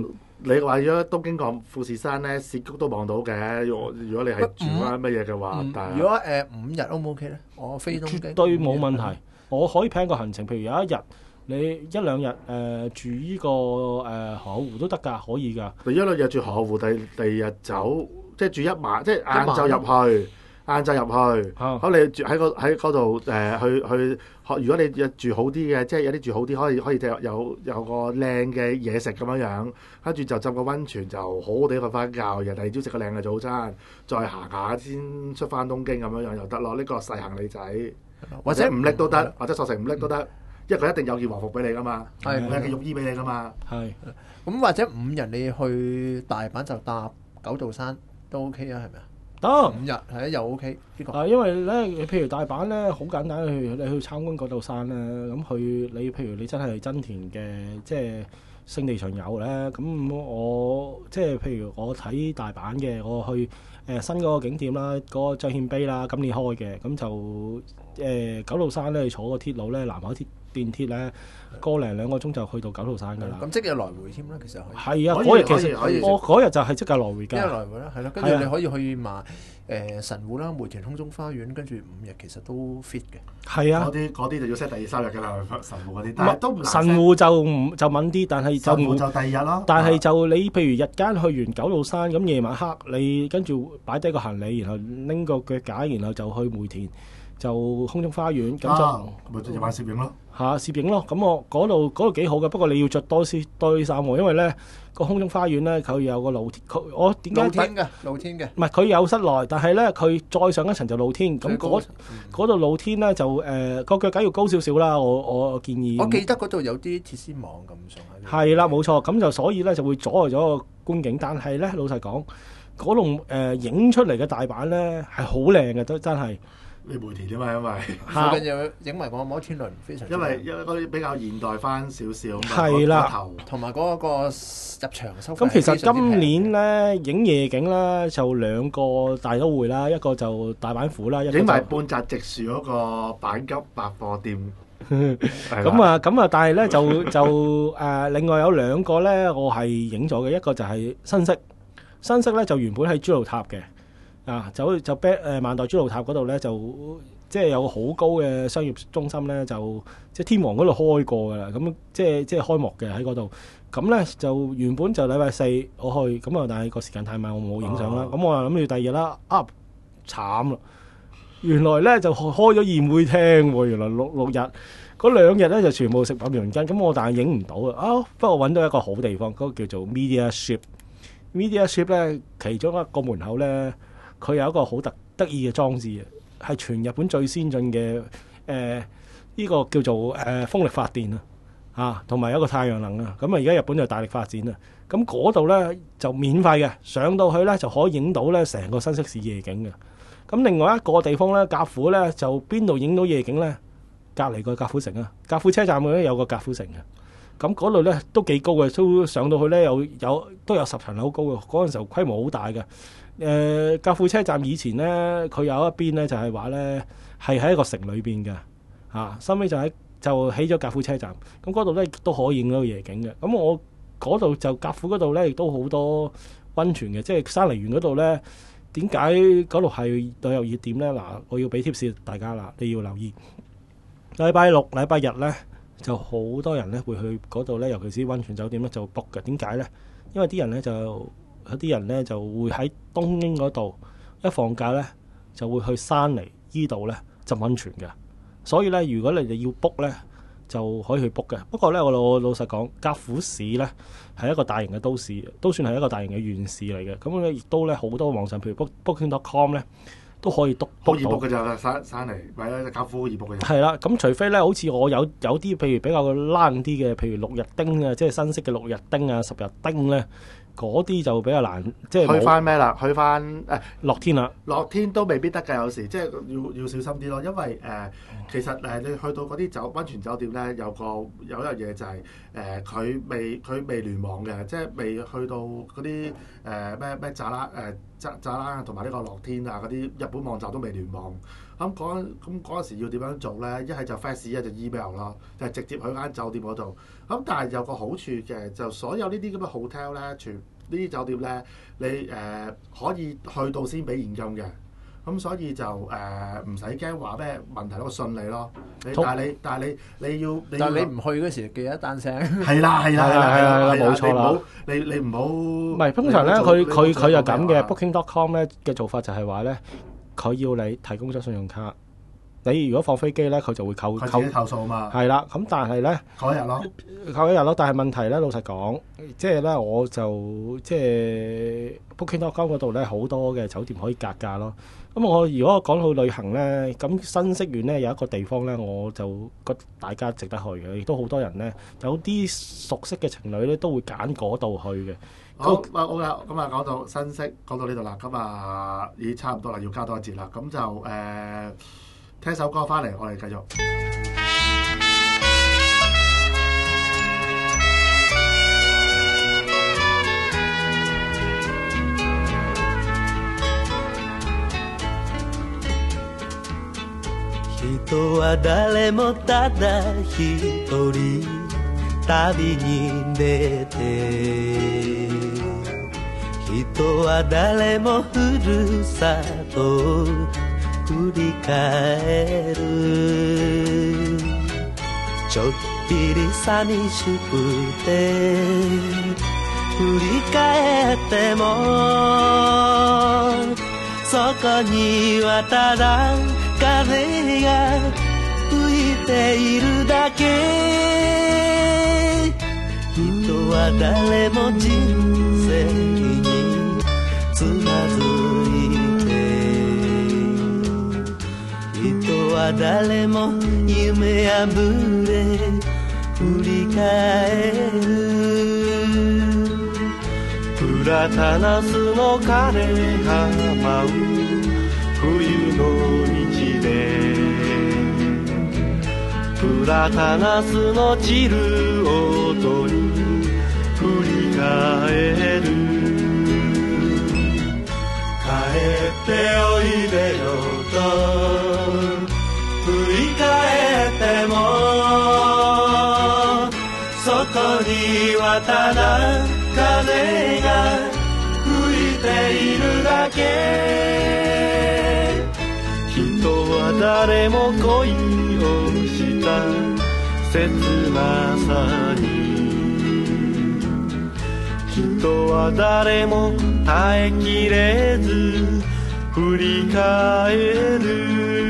Speaker 1: 你話如果東京個富士山咧，涉谷都望到嘅。如果你係住翻乜嘢嘅話，但係
Speaker 2: 如果5日 O 唔 OK 咧？我飛東京
Speaker 3: 絕對冇問題。我可以 plan 個行程，譬如有一日你一兩日住呢個河口湖都得㗎，可以㗎。
Speaker 1: 你一兩日住河口湖，第二日走，即係住一晚，即係晏晝入去。晏晝入去，咁你住喺嗰度去，如果你住好啲嘅，即係有啲住好啲，可以有個靚嘅嘢食咁樣，跟住就浸個溫泉，就好好地瞓翻覺，然後第二朝食個靚嘅早餐，再行下先出翻東京咁樣又得咯。呢個細行李仔，或者唔拎都得，或者索性唔拎都得，因為佢一定有件和服俾你噶嘛，有件浴衣俾你噶嘛。
Speaker 2: 係，咁或者5日你去大阪就搭九道山都 OK 啊，係咪啊？
Speaker 3: 得
Speaker 2: 5日係啊，又 OK 呢個。
Speaker 3: 因為咧，譬如大阪咧，好簡單，你去參觀嗰道山咧，咁你譬如你真係真田嘅，即係聖地巡遊咧，咁我即係譬如我睇大阪嘅，我去新嗰個景點啦，嗰個彰獻碑啦，今年開嘅，咁就九道山咧，坐個鐵路咧，南海電鐵咧，個零兩個鐘就去到九道山㗎啦。
Speaker 2: 咁即係來回添啦，其實
Speaker 3: 係啊，嗰日其實我嗰日就係即刻來回㗎。
Speaker 2: 一日來回啦，係咯，跟住你可以去埋神戶啦、梅田空中花園，跟住5日其實都 fit 嘅。
Speaker 3: 係啊，
Speaker 1: 嗰啲就要 set 第2、3日㗎啦，神戶嗰啲，但係都唔難 set。
Speaker 3: 神戶就敏啲，但係
Speaker 1: 神戶就第2日咯。
Speaker 3: 但係就你譬如日間去完九道山，咁夜晚黑你跟住擺低個行李，然後拎個腳架，然後就去梅田。就空中花園咁
Speaker 1: 咪就夜晚攝影咯
Speaker 3: 攝影咯。咁我嗰度幾好嘅，不過你要着多啲衫喎，因為咧個空中花園咧佢有個露天，我點解
Speaker 2: 露天嘅？
Speaker 3: 唔係佢有室內，但係咧佢再上一層就露天。咁嗰度露天咧就個腳架要高少少啦。我建議。
Speaker 2: 我記得嗰度有啲鐵絲網咁上下。
Speaker 3: 係啦，冇錯。咁就所以咧就會阻礙咗個觀景。但係咧老實講，嗰棟影出嚟嘅大阪咧係好靚嘅，都真係。
Speaker 1: 你梅田啫嘛，因為
Speaker 2: 附近又影埋個摩天輪，非常。因為
Speaker 1: 嗰啲比較現代翻少少。
Speaker 3: 係啦，
Speaker 2: 同埋嗰個入場收費。
Speaker 3: 咁其實今年咧影夜景咧就2個大都會啦，一個就大阪府啦，
Speaker 1: 影埋半澤直樹嗰個阪急百貨店。
Speaker 3: 咁啊，但係咧就另外有2個咧，我係影咗嘅，一個就係新式咧就原本喺珠路塔嘅。就萬代珠路塔嗰度咧，就即係有個好高嘅商業中心咧，就即係天皇嗰度開過㗎啦。咁即係開幕嘅喺嗰度。咁咧就原本就禮拜4我去，咁但係個時間太慢，我冇影相啦。咁我諗住第2日啦，慘啦！原來咧就開咗宴會廳喎。原來六日嗰2日咧就全部食品洋羹。咁我但係影唔到啊。不過揾到一個好地方，嗰個叫做 Media Ship。Media Ship 咧，其中一個門口咧。佢有一個好得意嘅裝置係全日本最先進嘅呢個叫做風力發電同埋一個太陽能啊。咁而家日本就大力發展啦。咁嗰度咧就免費嘅，上到去咧就可以影到咧成個新潟市夜景嘅。咁另外一個地方咧，甲府咧就邊度影到夜景咧？隔離個甲府城啊，甲府車站嗰咧有個甲府城嘅。咁嗰度咧都幾高嘅，都上到去咧都有10層樓高嘅。嗰陣時候規模好大嘅。甲府車站以前咧，佢有一邊咧就係話咧係喺一個城裏邊嘅，收尾就起咗甲府車站。咁嗰度咧亦都可以影到夜景嘅。咁我嗰度就甲府嗰度咧亦都好多溫泉嘅，即係山梨園嗰度咧。點解嗰度係旅遊熱點咧？嗱，我要俾貼士大家啦，你要留意。禮拜6、禮拜日咧就好多人咧會去嗰度咧，尤其是溫泉酒店咧就 book 嘅。點解咧？因為啲人咧有啲人咧就會喺東京嗰度一放假咧就會去山梨依度咧浸溫泉嘅，所以咧如果你哋要 book 咧就可以去 book 嘅。不過咧我老實講，甲府市咧係一個大型嘅都市，都算係一個大型嘅縣市嚟嘅。咁咧亦都咧好多網上，譬如 booking.com 咧都可以 book 到。
Speaker 1: 好易 book 嘅咋，山梨或者甲府好易 book 嘅。
Speaker 3: 係啦，咁除非咧好似我有啲譬如比較冷啲嘅，譬如6日丁啊，即係新式嘅6日丁啊、10日丁咧。嗰啲就比較難，即係
Speaker 1: 去翻咩啦？去翻
Speaker 3: 樂天啦，
Speaker 1: 樂天都未必得㗎，有時即係要小心啲咯。因為其實你去到嗰啲溫泉酒店咧，有一樣嘢就係佢未聯網嘅，即係未去到嗰啲咩扎拉同埋呢個樂天啊嗰啲日本網站都未聯網。 咁嗰陣時要點樣做咧？一係就 fax，一係就 email 咯，就係直接去間酒店嗰度。咁但係有個好處嘅，就所有呢啲咁嘅 hotel 咧，全呢啲酒店咧，你可以去到先俾現金嘅。咁所以就唔使驚話咩問題，一個順利咯。但係你要，
Speaker 2: 但係你唔去嗰時記得單聲。
Speaker 1: 係啦，
Speaker 3: 冇錯啦。
Speaker 1: 你唔好。
Speaker 3: 唔係通常咧，佢就咁嘅 Booking.com 咧嘅做法就係話咧，佢要你提供咗信用卡。你如果放飛機咧，佢就會扣
Speaker 1: 數嘛。
Speaker 3: 係啦，咁但係咧
Speaker 1: 扣一日
Speaker 3: 咯。但係問題咧，老實講，即係咧，我就即係 Booking.com 嗰度咧，好多嘅酒店可以格價咯。咁我如果講到旅行咧，咁新潟縣咧有一個地方咧，我就覺得大家值得去嘅，亦都好多人咧，有啲熟悉嘅情侶咧都會揀嗰度去嘅。
Speaker 1: 好嘅，咁啊講到新潟，講到呢度啦，咁啊已經差唔多啦，要加多一節啦，咁就聽首歌翻嚟，我哋繼續。
Speaker 4: 人は誰もただ一人旅に出て、人は誰もふるさとを振り返る。ちょっぴり寂しくて振り返っても、そこにはただ風が吹いているだけ。人は誰も人生につまずいて、人は誰も夢破れ振り返る。プラタナスの枯れ葉舞う冬の道で、プラタナスの散る音に振り返る。帰っておいでよと振り返っても、そこにはただ風が吹いているだけ。人は誰も恋をした切なさに、人は誰も耐えきれず振り返る。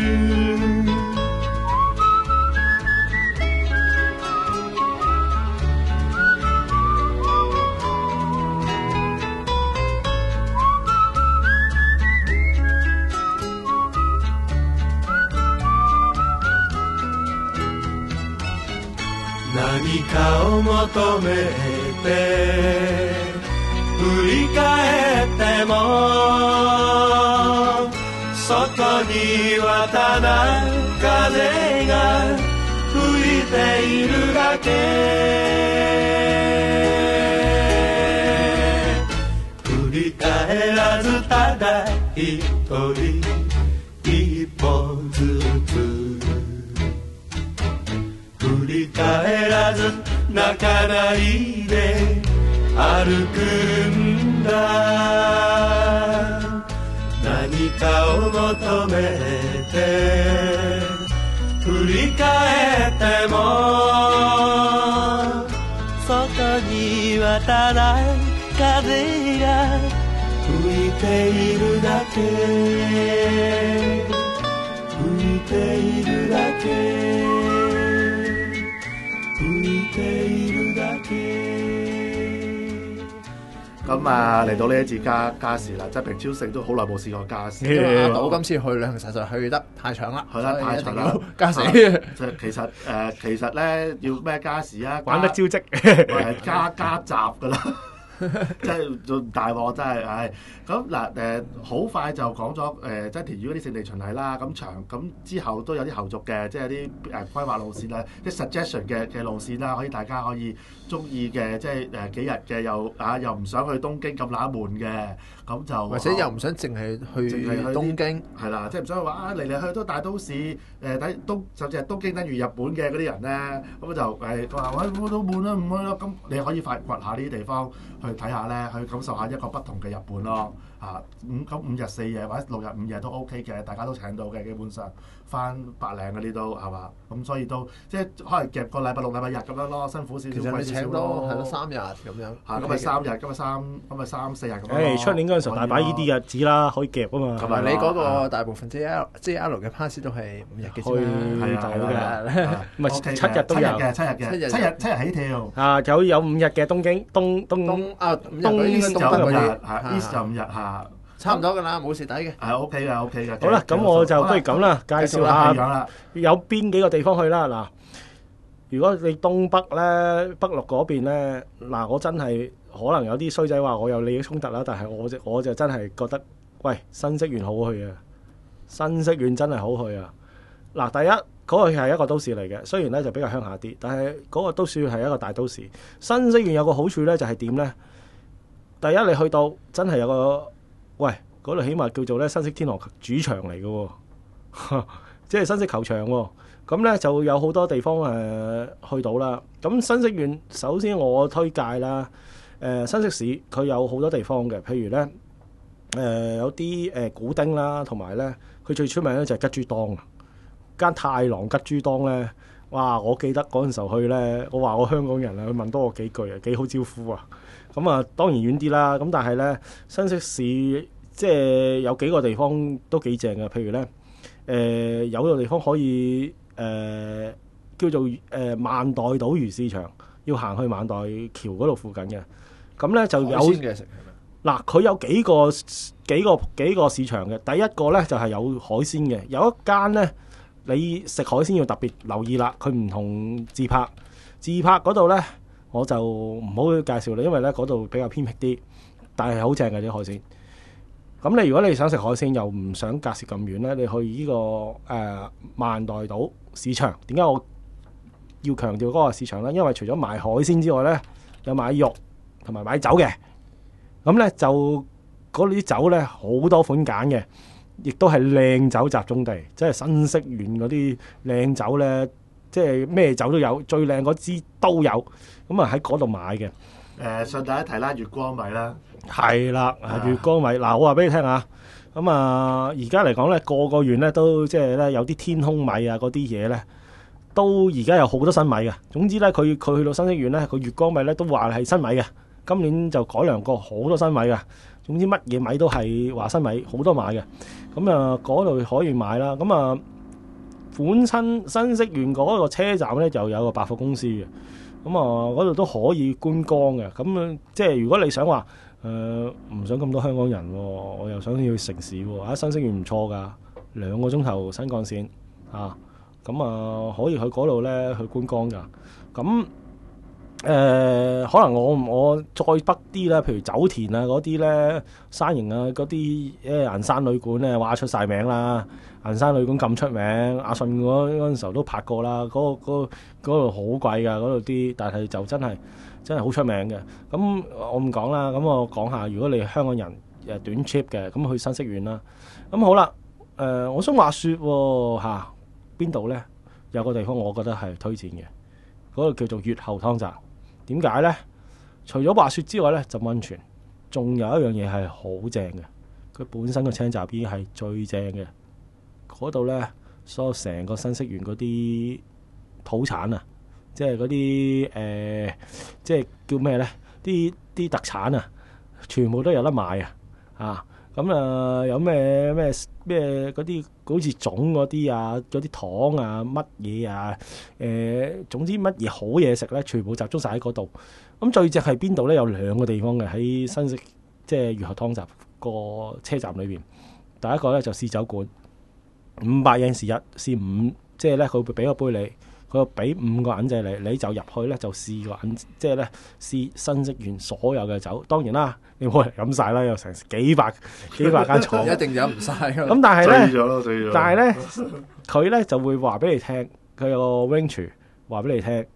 Speaker 4: 何かを求めて振り返っても、そこにはただ風が吹いているだけ。振り返らずただ一人一歩ずつ、振り返らず泣かないで歩くんだ。何かを求めて振り返っても、そこにはただ風が吹いているだけ。吹いているだけ。
Speaker 1: 咁啊，嚟到呢一節加時啦，即係平超盛都好耐冇試過加時。
Speaker 2: 因為阿島今次去旅行實在去得太長啦，
Speaker 1: 去得太長啦，
Speaker 2: 加時。
Speaker 1: 即係其實咧要咩加時啊？
Speaker 3: 玩得招積，
Speaker 1: 係加集㗎啦。即係做大鑊，真係，唉！咁嗱好快就講咗即係田魚嗰啲聖地巡禮啦。咁之後都有啲後續嘅，即係啲規劃路線啦，啲 suggestion 嘅路線啦，大家可以中意嘅，即係幾日嘅又唔想去東京咁冷門嘅，咁咁就
Speaker 2: 或者又唔想淨係去東京，
Speaker 1: 係啦，即係唔想話嚟嚟去都大都市甚至係東京等於日本嘅嗰啲人咧，咁就佢話我都悶啦，唔去咯。咁你可以發掘下呢啲地方去睇下咧，去感受下一個不同嘅日本咯。咁5日4夜或者6日5夜都 OK 嘅，大家都請到嘅，基本上翻白領嗰啲都係嘛，咁所以都即係可能夾個禮拜6、禮拜日咁樣咯，辛苦少少，
Speaker 2: 其實你請多係咯3日咁樣。
Speaker 1: 咁咪3日，咁咪3、4日咁。
Speaker 3: 出年嗰陣時候大把呢啲日子啦，可以夾啊嘛。
Speaker 2: 同埋你嗰個大部分 JR 嘅 pass 都係5日嘅啫嘛，
Speaker 3: 去到嘅，唔係7日都有
Speaker 1: 7日起跳。
Speaker 3: 有5日嘅東京東
Speaker 1: East 就5日，East 就5日嚇。
Speaker 2: 差唔多㗎啦，冇蝕底嘅。
Speaker 1: 係 OK 嘅，OK 嘅。
Speaker 3: 好啦，咁我就不如咁啦，介紹下有邊幾個地方去啦。嗱，如果你東北咧、北陸嗰邊咧，嗱，我真係可能有啲衰仔話我有利益衝突啦，但係我就真係覺得，喂，新潟縣好去啊！新潟縣真係好去啊！嗱，第一嗰個係一個都市嚟嘅，雖然咧就比較鄉下啲，但係嗰個都算係一個大都市。新潟縣有個好處咧，就係點咧？第一，你去到真係有個喂，嗰度起碼叫做咧新潟天河主場嚟嘅喎，即係新潟球場喎。咁咧就有好多地方去到啦。咁新潟縣首先我推介啦，新潟市佢有好多地方嘅，譬如咧有啲古丁啦，同埋咧佢最出名咧就係吉珠當啊，間太郎吉珠當咧，哇！我記得嗰陣時候去咧，我話我香港人啊，佢問多我幾句啊，幾好招呼啊！咁啊，當然遠啲啦。咁但係咧，新潟市即係有幾個地方都幾正嘅。譬如咧，有個地方可以叫做萬代島魚市場，要行去萬代橋嗰度附近嘅。咁咧就有
Speaker 2: 海鮮嘅食係咪？
Speaker 3: 嗱，佢有幾個市場嘅。第一個咧就係有海鮮嘅，有一間咧你食海鮮要特別留意啦。佢唔同自拍嗰度咧。我就唔好介紹你，因為咧嗰度比較偏僻啲，但係好正嘅啲海鮮。咁你如果你想食海鮮又唔想隔涉咁遠咧，你去呢個萬代島市場。點解我要強調嗰個市場咧？因為除咗賣海鮮之外咧，有買肉同埋買酒嘅。咁咧就嗰啲酒咧好多款揀嘅，亦都係靚酒集中地，即係新潟縣嗰啲靚酒咧。即係咩酒都有，最靚嗰支都有，咁啊喺嗰度買嘅。
Speaker 1: 順帶一提啦，月光米啦，
Speaker 3: 係啦，月光米。嗱，我話俾你聽啊，咁啊而家嚟講咧，個個縣咧都即係咧有啲天空米啊嗰啲嘢咧，都而家有好多新米嘅。總之咧，佢去到新潟縣咧，佢月光米咧都話係新米嘅。今年就改良過好多新米嘅。總之乜嘢米都係話新米，好多買嘅。咁啊嗰度可以買啦。咁啊。本身新潟縣嗰個車站咧就有個百貨公司嘅，咁啊嗰度都可以觀光嘅。咁即係如果你想話唔想咁多香港人喎，我又想要城市喎，新潟縣唔錯㗎，2個鐘頭新幹線啊，咁啊可以去嗰度咧去觀光㗎。咁可能我再北啲啦，譬如酒田啊嗰啲咧，山形啊嗰啲銀山旅館咧，哇出晒名啦！銀山旅館咁出名，阿信嗰陣時候都拍過啦。嗰度好貴㗎，嗰度啲，但係就真係好出名嘅。咁我唔講啦，咁我講下，如果你香港人短 trip 嘅，咁去新潟縣啦。咁好啦，我想話説喎嚇，邊度咧有個地方我覺得係推薦嘅，嗰個叫做越後湯澤。點解咧？除咗滑雪之外咧，浸溫泉，仲有一樣嘢係好正嘅。佢本身個青閘已經係最正嘅。嗰度咧，所有成個新潟縣嗰啲土產啊，即係嗰啲即係叫咩咧？啲特產啊，全部都有得買啊！咁有咩嗰啲好似粽嗰啲啊，嗰啲糖啊，乜嘢啊？總之乜嘢好嘢食咧，全部集中晒喺嗰度。咁最正係邊度咧？有2個地方嘅喺新潟，即係越後湯澤個車站裏邊。第一個咧就試酒館，500英時日試5，即係咧佢會俾個杯你，佢俾5個銀仔你就入去咧就試個銀，即係咧試新潟縣所有嘅酒。當然啦，你冇人飲晒啦，有成幾百間廠，
Speaker 2: 一定飲唔晒。
Speaker 3: 咁但係咧，佢咧就會話俾你聽，佢有個 range 話俾你聽，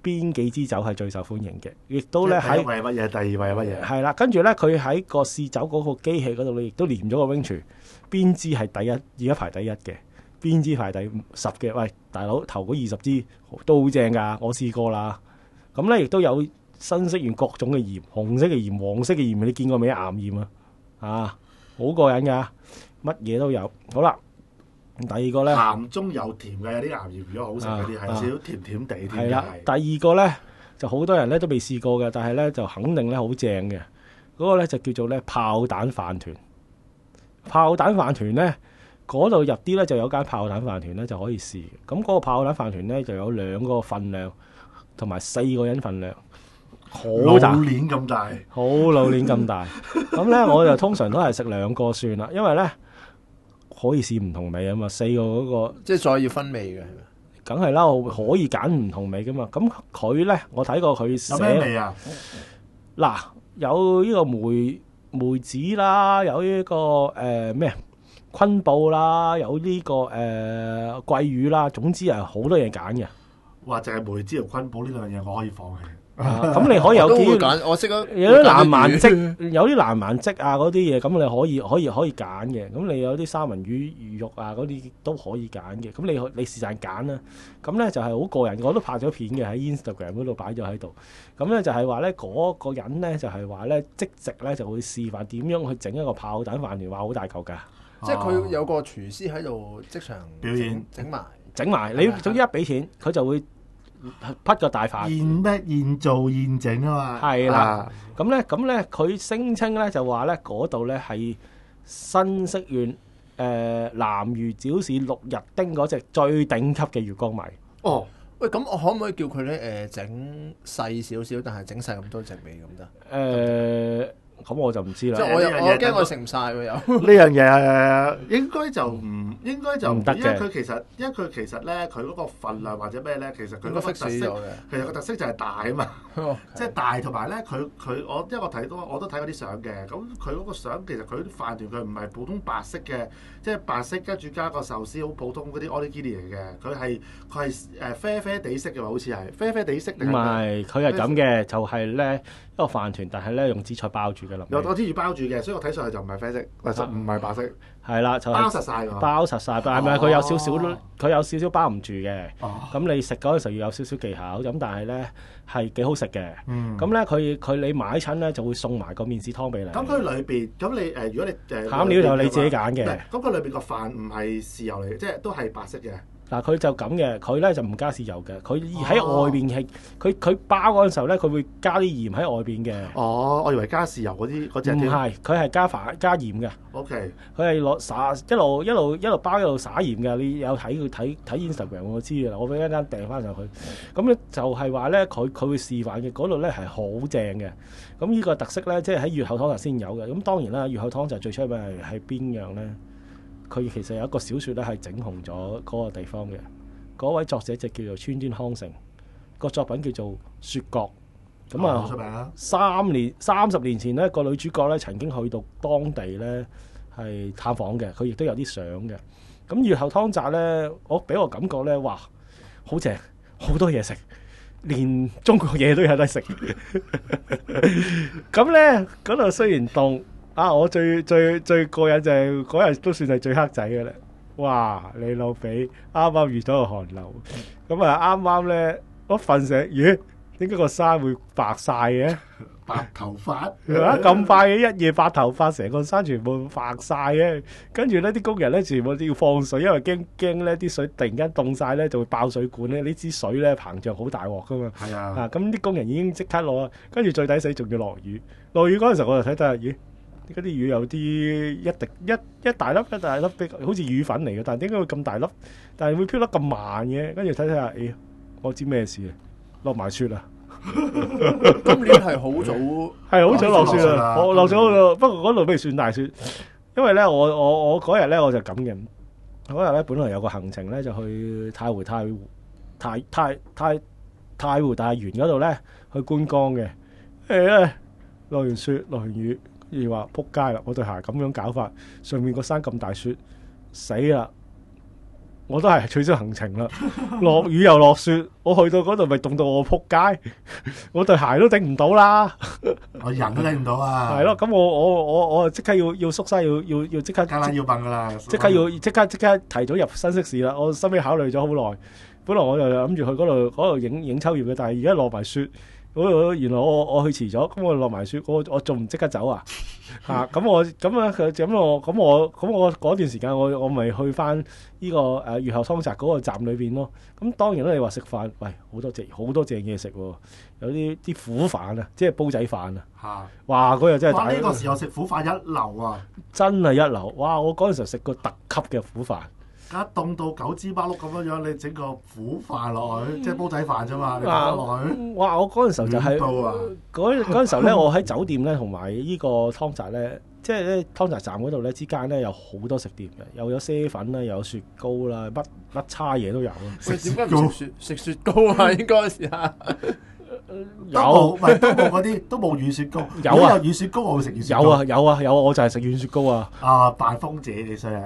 Speaker 3: 邊幾支酒係最受歡迎嘅，亦都咧喺
Speaker 1: 第一位係乜嘢，第二位係乜嘢？
Speaker 3: 係啦，跟住咧佢喺個試酒嗰個機器嗰度咧，亦都連咗個 range，邊支係第一，而家排第一嘅，邊支排第10嘅。喂，大佬頭嗰20支都好正㗎，我試過啦。咁咧亦都有新式鹽各種嘅鹽，紅色嘅鹽、黃色嘅鹽，你見過未？岩鹽啊，啊，好過癮㗎，乜嘢都有。好啦。第二個咧，
Speaker 1: 鹹中有甜嘅，有啲岩鹽如果好食嗰啲係有少少甜甜地添。
Speaker 3: 係啦，第二個咧就好多人咧都未試過嘅，但係咧就肯定咧好正嘅。嗰個咧就叫做咧炮彈飯團。炮彈飯團咧嗰度入啲咧就有間炮彈飯團咧就可以試。咁嗰個炮彈飯團咧就有2個份量，同埋4個人份量，好大，
Speaker 1: 老鏈咁大，
Speaker 3: 好老鏈咁大。咁咧我就通常都係食2個算啦，因為咧。可以試唔同味啊嘛，4個嗰個
Speaker 2: 即係再要分味嘅，係咪？
Speaker 3: 梗係啦，我可以揀唔同味噶嘛。咁佢咧，我睇過佢寫
Speaker 1: 有咩味啊？
Speaker 3: 嗱，有呢個梅子啦，有呢個咩昆布啦，有呢個桂魚啦，總之係好多嘢揀嘅。
Speaker 1: 或者係梅子同昆布呢兩樣嘢，我可以放棄。
Speaker 3: 咁你可以有啲
Speaker 2: 揀，我識咗
Speaker 3: 有啲南蠻漬，有啲南蠻漬啊嗰啲嘢，咁你可以揀嘅。咁你有啲三文魚肉啊嗰啲都可以揀嘅。咁你是但揀啦。咁咧就係好過癮，我都拍咗片嘅喺 Instagram 嗰度擺咗喺度。咁咧就係話咧嗰個人咧就係話咧即席咧就會示範點樣去整一個炮彈飯團，話好大嚿㗎。
Speaker 2: 即係佢有個廚師喺度即場
Speaker 1: 表演
Speaker 2: 整埋。
Speaker 3: 你總之一俾錢，佢就會匹個大飯。
Speaker 1: 現做現整啊嘛。
Speaker 3: 係啦。咁咧佢聲稱咧就話咧嗰度咧係新潟縣南嶼沼市6日丁嗰隻最頂級嘅月光米。
Speaker 1: 哦，
Speaker 2: 喂，咁我可唔可以叫佢咧整細少少，但係整細咁多隻味咁得？
Speaker 3: 咁我就唔知啦。
Speaker 2: 即係我驚我食唔晒喎又。
Speaker 1: 呢樣嘢應該就唔
Speaker 3: 得嘅，
Speaker 1: 因為佢其實咧佢嗰個份量或者咩咧，其實佢嗰個特色其實個特色就係大啊嘛。即係大同埋咧佢我因為我都睇嗰啲相嘅，咁佢嗰個相其實佢啲飯團佢唔係普通白色嘅，即係白色跟住加個壽司好普通嗰啲 onigiri 嚟嘅，佢係啡啡地色嘅，好似係啡啡地色定係？唔
Speaker 3: 係，佢係咁嘅，就係咧一個飯團，但係咧用紫菜包住嘅啦。
Speaker 1: 我知住包住嘅，所以我睇上去就唔係啡色，唔係白色。
Speaker 3: 係啦，就
Speaker 1: 包實晒㗎。
Speaker 3: 包實晒，係咪佢有少少包唔住嘅？咁你食嗰陣時候要有少少技巧，咁但係咧係幾好食嘅。咁咧佢你買親咧就會送埋個麵豉湯俾你。咁
Speaker 1: 佢裏邊咁你如果你
Speaker 3: 餡料就你自己揀嘅。
Speaker 1: 咁佢裏邊個飯唔係豉油嚟嘅，即係都係白色嘅。
Speaker 3: 嗱，佢就咁嘅，佢咧就唔加豉油嘅，佢喺外邊係佢包嗰陣時候咧，佢會加啲鹽喺外邊嘅。
Speaker 1: 哦，我以為加豉油嗰隻。唔
Speaker 3: 係，佢係加鹽嘅。
Speaker 1: OK。佢
Speaker 3: 係攞灑一路包一路灑鹽嘅。你有睇 Instagram 我知嘅啦，我俾一間訂翻上去。咁咧就係話咧，佢會示範嘅嗰度咧係好正嘅。咁呢個特色咧，即係喺粵後湯就先有嘅。咁當然啦，粵後湯就最出名係邊樣咧？佢其實有一個小説咧係整紅咗嗰個地方嘅，嗰位作者就叫做川端康成，個作品叫做《雪國》。咁啊，30年前咧，個女主角咧曾經去到當地咧係探訪嘅，佢亦都有啲相嘅。咁粵後湯宅咧，俾我感覺咧，哇，好正，好多嘢食，連中國嘢都有得食。咁咧嗰度雖然凍。我最過癮就係嗰日都算係最黑仔嘅啦！哇，你老味啱啱遇咗個寒流，咁啊啱啱咧我瞓醒，咦？點解個山會白晒嘅？
Speaker 1: 白頭髮
Speaker 3: 咁快嘅一夜白頭髮，成個山全部白晒嘅。跟住咧啲工人咧全部都要放水，因為驚咧啲水突然間凍晒咧就會爆水管咧，呢支水咧膨脹好大鑊噶嘛。係啊，咁啲工人已經即刻攞，跟住最抵死仲要落雨。落雨嗰陣時候我就睇睇，咦？嗰啲魚有啲一大粒，好似雨粉嚟嘅，但係點解會咁大粒？但係會飄得咁慢嘅？跟住睇睇下，我知咩事啊？落埋雪啦！
Speaker 2: 今年係好早，
Speaker 3: 係好早落雪啦！我落咗嗰度，不過嗰度未算大雪，因為咧我嗰日咧我就咁嘅。嗰日咧本來有個行程咧就去太湖大園嗰度咧去觀光嘅，落完雪落完雨。而話撲街啦！我對鞋咁樣搞法，上面個山咁大雪，死啦！ 我都係取消行程啦。落雨又落雪，我去到嗰度咪凍到我撲街，我對鞋都頂唔到啦。
Speaker 1: 我人都頂唔到啊！
Speaker 3: 係咯，咁我即刻要縮西，要即刻
Speaker 1: 梗係要笨噶啦！
Speaker 3: 即刻提早入新息市啦。我心尾考慮咗好耐，本來我就諗住去嗰度影秋葉嘅，但係而家落埋雪。原來我去遲咗，咁我落埋雪，我仲唔即刻走啊？咁我嗰段時間我咪去翻呢個越後湯澤嗰個站裏邊咯。咁當然啦，你話食飯，喂，好多正嘢食喎，有啲苦飯啊，即係煲仔飯啊。哇！嗰日真係
Speaker 1: 哇！呢個時候食苦飯一流啊！
Speaker 3: 真係一流！哇！我嗰陣時候食過特級嘅苦飯。
Speaker 1: 而家凍到九支巴碌咁樣，你整個苦飯落去，即係煲仔飯啫嘛，你打落去。
Speaker 3: 哇！我嗰陣時候就係嗰陣時候咧，我喺酒店咧，同埋呢個湯澤咧，即係咧湯澤站嗰度咧之間咧有好多食店嘅，又有啡粉啦，又有雪糕啦，乜叉嘢都有。
Speaker 2: 點解唔食雪糕啊？應該試下。
Speaker 1: 都冇嗰啲，都冇軟雪糕。有啊，軟雪糕我會食軟雪糕。
Speaker 3: 有啊，我就係食軟雪糕啊。
Speaker 1: 扮風姐你衰啊！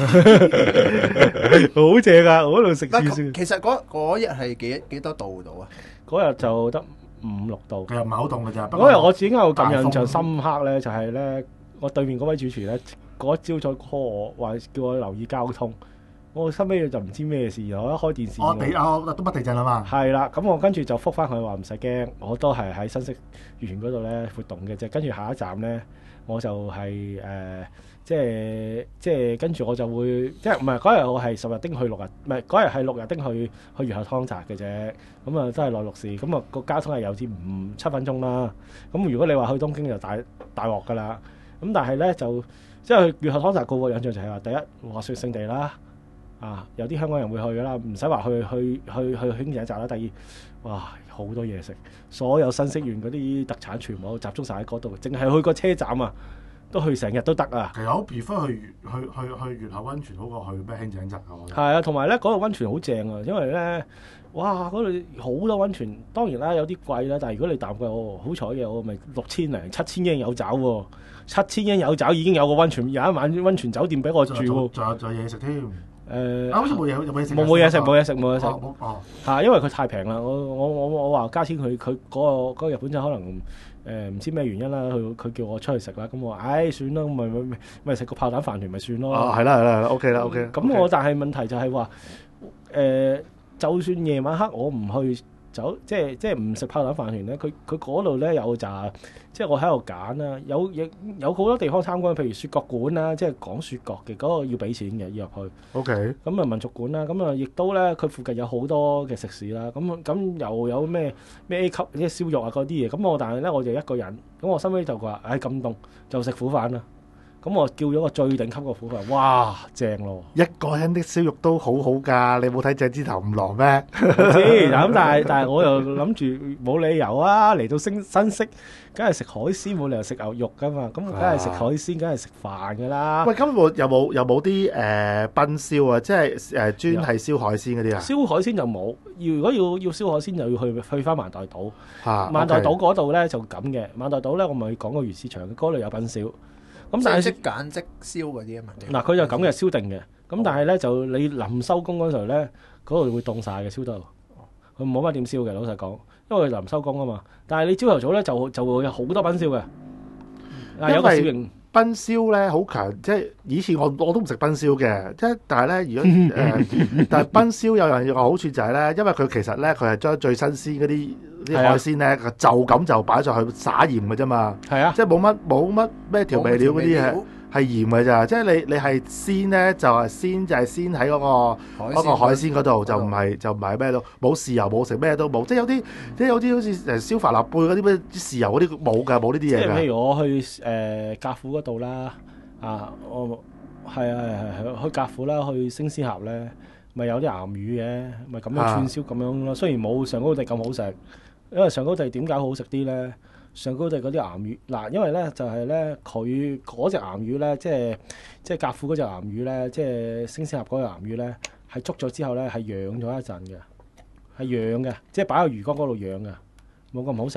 Speaker 3: 好正啊！我喺度食軟雪。
Speaker 2: 其實嗰日係幾多度到啊？
Speaker 3: 嗰日就得5-6度。
Speaker 1: 佢又唔係好凍㗎咋。
Speaker 3: 嗰日我自己有咁印象深刻咧，就係咧，我對面嗰位主廚咧，嗰一朝早 call 我，話叫我留意交通。我收尾就唔知咩事，我一開電視，
Speaker 1: 都北地震啦嘛。
Speaker 3: 係啦，咁我跟住就覆翻佢話唔使驚，我都係喺新潟園嗰度咧活動嘅啫。跟住下一站咧，我就係即係跟住我就會即係唔係嗰日我係10日丁去6日，唔係嗰日係6日丁去越後湯澤嘅啫。咁啊真係內陸市，咁啊個交通係有啲唔7分鐘啦。咁如果你話去東京就大鑊㗎啦。咁但係咧就即係去越後湯澤個印象就係話第一滑雪勝地啦。有啲香港人會去噶啦，唔使話去輕井澤啦。第二，哇，好多嘢食，所有新潟縣嗰啲特產全部集中晒喺嗰度，淨係去個車站啊，都去成日都得啊。
Speaker 1: 其實我 prefer 去越後溫泉好過去咩輕井澤啊。
Speaker 3: 係啊，同埋咧嗰度溫泉好正啊，因為咧，哇，嗰度好多溫泉，當然啦有啲貴啦，但係如果你淡季，我好彩嘅，我咪6000零7000英有找喎，7000英有找已經有個溫泉，有一晚溫泉酒店俾我住喎，
Speaker 1: 仲有嘢食添。
Speaker 3: 好似冇嘢食。因為佢太平啦。我話加錢佢嗰個日本仔可能唔知咩原因啦，佢叫我出去食啦。咁我話算啦，咪食個炮彈飯團咪算咯。
Speaker 1: 係啦 OK 啦 OK。
Speaker 3: 咁我但係問題就係話就算夜晚黑我唔去走，即係唔食炮彈飯團咧，佢嗰度咧有扎，即係我喺度揀啦，有好多地方參觀，譬如雪角館啦，即係講雪角嘅嗰個要俾錢嘅，要入去。OK。咁啊民族館啦，咁啊亦都咧佢附近有好多嘅食肆啦，咁又有咩 A 級即係燒肉啊嗰啲嘢，咁但係咧我就一個人，咁我收尾就話咁凍就食苦飯啦。咁我叫咗個最頂級嘅苦飯，哇，正咯！一個人的燒肉都好好㗎，你冇睇隻枝頭五郎咩？知咁，但係我又諗住冇理由啊，嚟到新潟，梗係食海鮮，冇理由食牛肉㗎嘛，咁梗係食海鮮，梗係食飯㗎啦。喂，咁有冇啲賓燒啊？即係專係燒海鮮嗰啲啊？燒海鮮就冇，如果要燒海鮮就要去翻萬代島。萬代島嗰度咧就咁嘅，萬代島咧我咪講過魚市場，嗰度有賓燒。咁但係即揀即燒嗰啲啊嘛，嗱佢就咁嘅燒定嘅，咁但係咧就你臨收工嗰時候咧，嗰度會凍晒嘅燒到，佢冇乜點燒嘅，老實講，因為佢臨收工啊嘛。但係你朝頭早咧就會有好多賓燒嘅，有個小型賓燒咧好強，即係以前我都唔食賓燒嘅，即係但係咧如果但係賓燒有樣嘢個好處就係咧，因為佢其實咧佢係將最新鮮嗰啲海鮮咧就咁就擺上去撒鹽嘅啫嘛，係啊，即係冇乜咩調味料嗰啲係鹽嘅咋，即係你係鮮咧就係鮮喺嗰個海鮮嗰度，就唔係咩咯，冇豉油冇食咩都冇，即係有啲好似燒帆立貝嗰啲咩豉油嗰啲冇㗎，冇呢啲嘢㗎。即係譬如我去甲府嗰度啦，我係去甲府啦，去星獅峽咧，咪有啲鹹魚嘅，咪咁樣串燒咁樣咯。雖然冇上高地咁好食。因為上高地點解好食啲咧？上高地嗰啲鹹魚嗱，因為咧就係咧佢嗰隻鹹魚咧，即係甲府嗰隻鹹魚咧，即係星獅峽嗰隻鹹魚咧，係捉咗之後咧係養咗一陣嘅，係養嘅，即係擺喺魚缸嗰度養嘅，冇咁好食噶。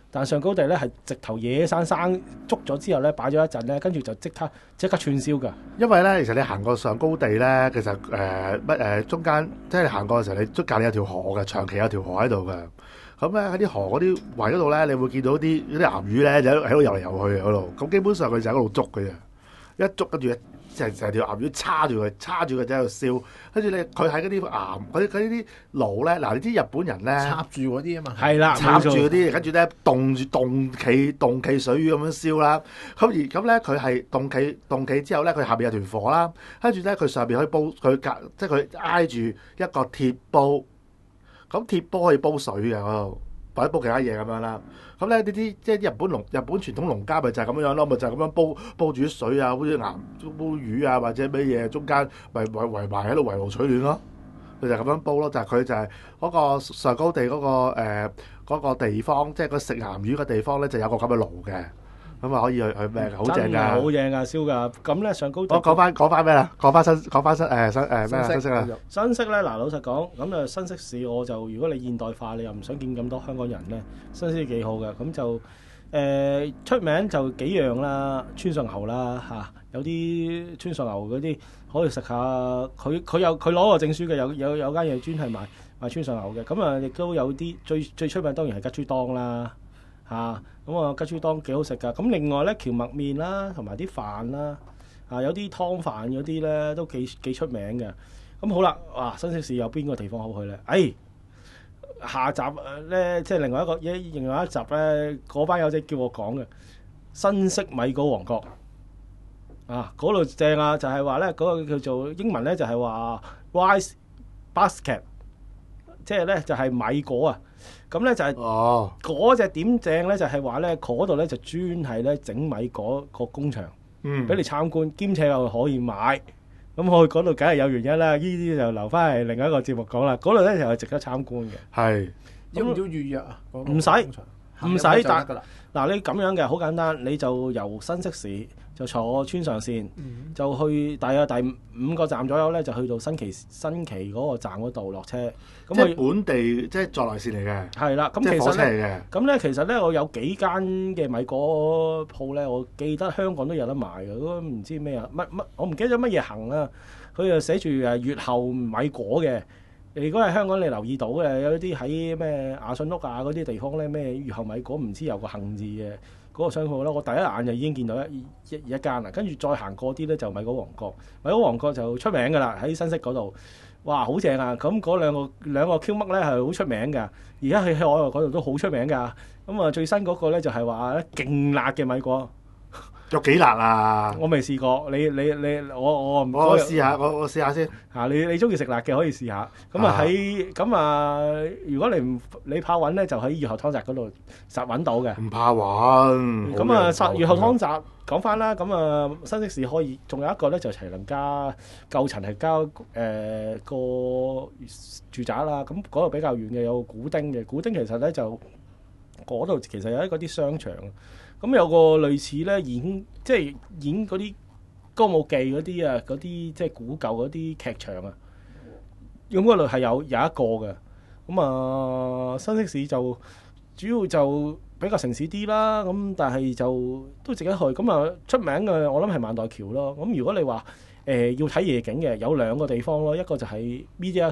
Speaker 3: 但上高地咧係直頭野生捉咗之後咧，擺咗一陣咧，跟住就即刻串燒㗎。
Speaker 1: 因為咧，其實你行過上高地咧，其實中間即係你行過嘅時候，你隔離有條河嘅，長期有條河喺度嘅。咁咧喺啲河嗰啲圍嗰度咧，你會見到啲鹹魚咧，就喺度游嚟游去嗰度。咁基本上佢就喺嗰度捉嘅啫，一捉跟住成條鹹魚叉住佢就喺度燒。跟住咧，佢喺嗰啲嗰啲爐咧，嗱你知日本人咧
Speaker 2: 插住嗰啲啊嘛，
Speaker 3: 係啦，
Speaker 1: 插住嗰啲，跟住咧凍企水魚咁樣燒啦。咁咧佢係凍企之後咧，佢下邊有團火啦，跟住咧佢上邊可以煲即係佢挨住一個鐵煲。咁鐵煲可以煲水嘅嗰度，或者煲其他嘢咁樣啦。咁咧呢啲即係日本傳統農家咪就係咁樣咯，咪就係咁樣煲住啲水啊，好似煲魚啊或者咩嘢，中間咪圍埋喺度圍爐取暖咯。佢就咁樣煲咯，佢就係嗰個上高地嗰個地方，即係個食鹹魚嘅地方咧，就有個咁嘅爐嘅。咁啊可以去咩㗎？好正㗎，
Speaker 3: 好正㗎，燒㗎。咁咧上高地，
Speaker 1: 我講翻咩啦？講翻新式啦。
Speaker 3: 新式咧，嗱老實講，咁啊新式市我就如果你現代化，你又唔想見咁多香港人咧，新式幾好嘅。咁就出名就幾樣啦，川上牛啦嚇，有啲川上牛嗰啲可以食下。佢攞個證書嘅，有間嘢專係賣川上牛嘅。咁啊亦都有啲最出名當然係吉豬當啦。咁啊吉豬當幾好食㗎。咁另外咧蕎麥麵啦，同埋啲飯啦，有啲湯飯嗰啲咧都幾出名嘅。咁好啦，新式市有邊個地方好去咧？下集咧即係另外一集咧，嗰班友仔叫我講嘅新式米果王國嗰度正啊！就係話咧嗰個叫做英文咧就係話 rice basket， 即係咧就係米果啊！咁咧就係嗰隻點正咧，就係話咧嗰度咧就專係咧整米果個工場，俾你參觀，兼且又可以買。咁我去嗰度梗係有原因啦，呢啲就留翻嚟另一個節目講啦。嗰度咧就係值得參觀嘅。
Speaker 1: 係
Speaker 2: 要唔要預約啊？
Speaker 3: 唔使，但嗱你咁樣嘅好簡單，你就由新式市就坐川上線，就去大約第5個站左右咧，就去到新奇嗰個站嗰度落車。咁
Speaker 1: 即係本地即係在來線嚟嘅。係
Speaker 3: 啦，咁
Speaker 1: 即係火車嚟嘅。
Speaker 3: 咁咧其實咧我有幾間嘅米果鋪咧，我記得香港都有得賣嘅。嗰個唔知咩啊我唔記得咗乜嘢行啊。佢就寫住越後米果嘅。如果係香港你留意到嘅，有啲喺咩雅信屋啊嗰啲地方咧，咩越後米果唔知有個幸字嘅嗰個商鋪啦，我第一眼就已經見到一間啦。跟住再行過啲咧就米果王國，米果王國就出名㗎啦，喺新式嗰度，哇好正啊！咁嗰兩個 Q 麥咧係好出名㗎，而家喺我嗰度都好出名㗎。咁啊最新嗰個咧就係話咧勁辣嘅米果。
Speaker 1: 有幾辣啊！
Speaker 3: 我未試過，我
Speaker 1: 試下，我試下先
Speaker 3: 嚇。你中意食辣嘅可以試下。咁如果你怕揾咧，就喺越後湯澤嗰度實揾到嘅。
Speaker 1: 唔怕揾。
Speaker 3: 咁越後湯澤講翻啦。咁新式市可以，仲有一個咧就齊能加舊層係加個住宅啦。咁嗰度比較遠嘅有個古丁嘅，古丁其實咧就嗰度其實有啲商場。咁有個類似咧演嗰啲歌舞伎嗰啲啊，嗰啲即係古舊嗰啲劇場啊。咁嗰度係有一個嘅。咁新式市就主要就比較城市啲啦。咁但係就都值得去。咁出名嘅我諗係萬代橋咯。咁如果你話要睇夜景嘅，有2個地方咯。一個就係 Media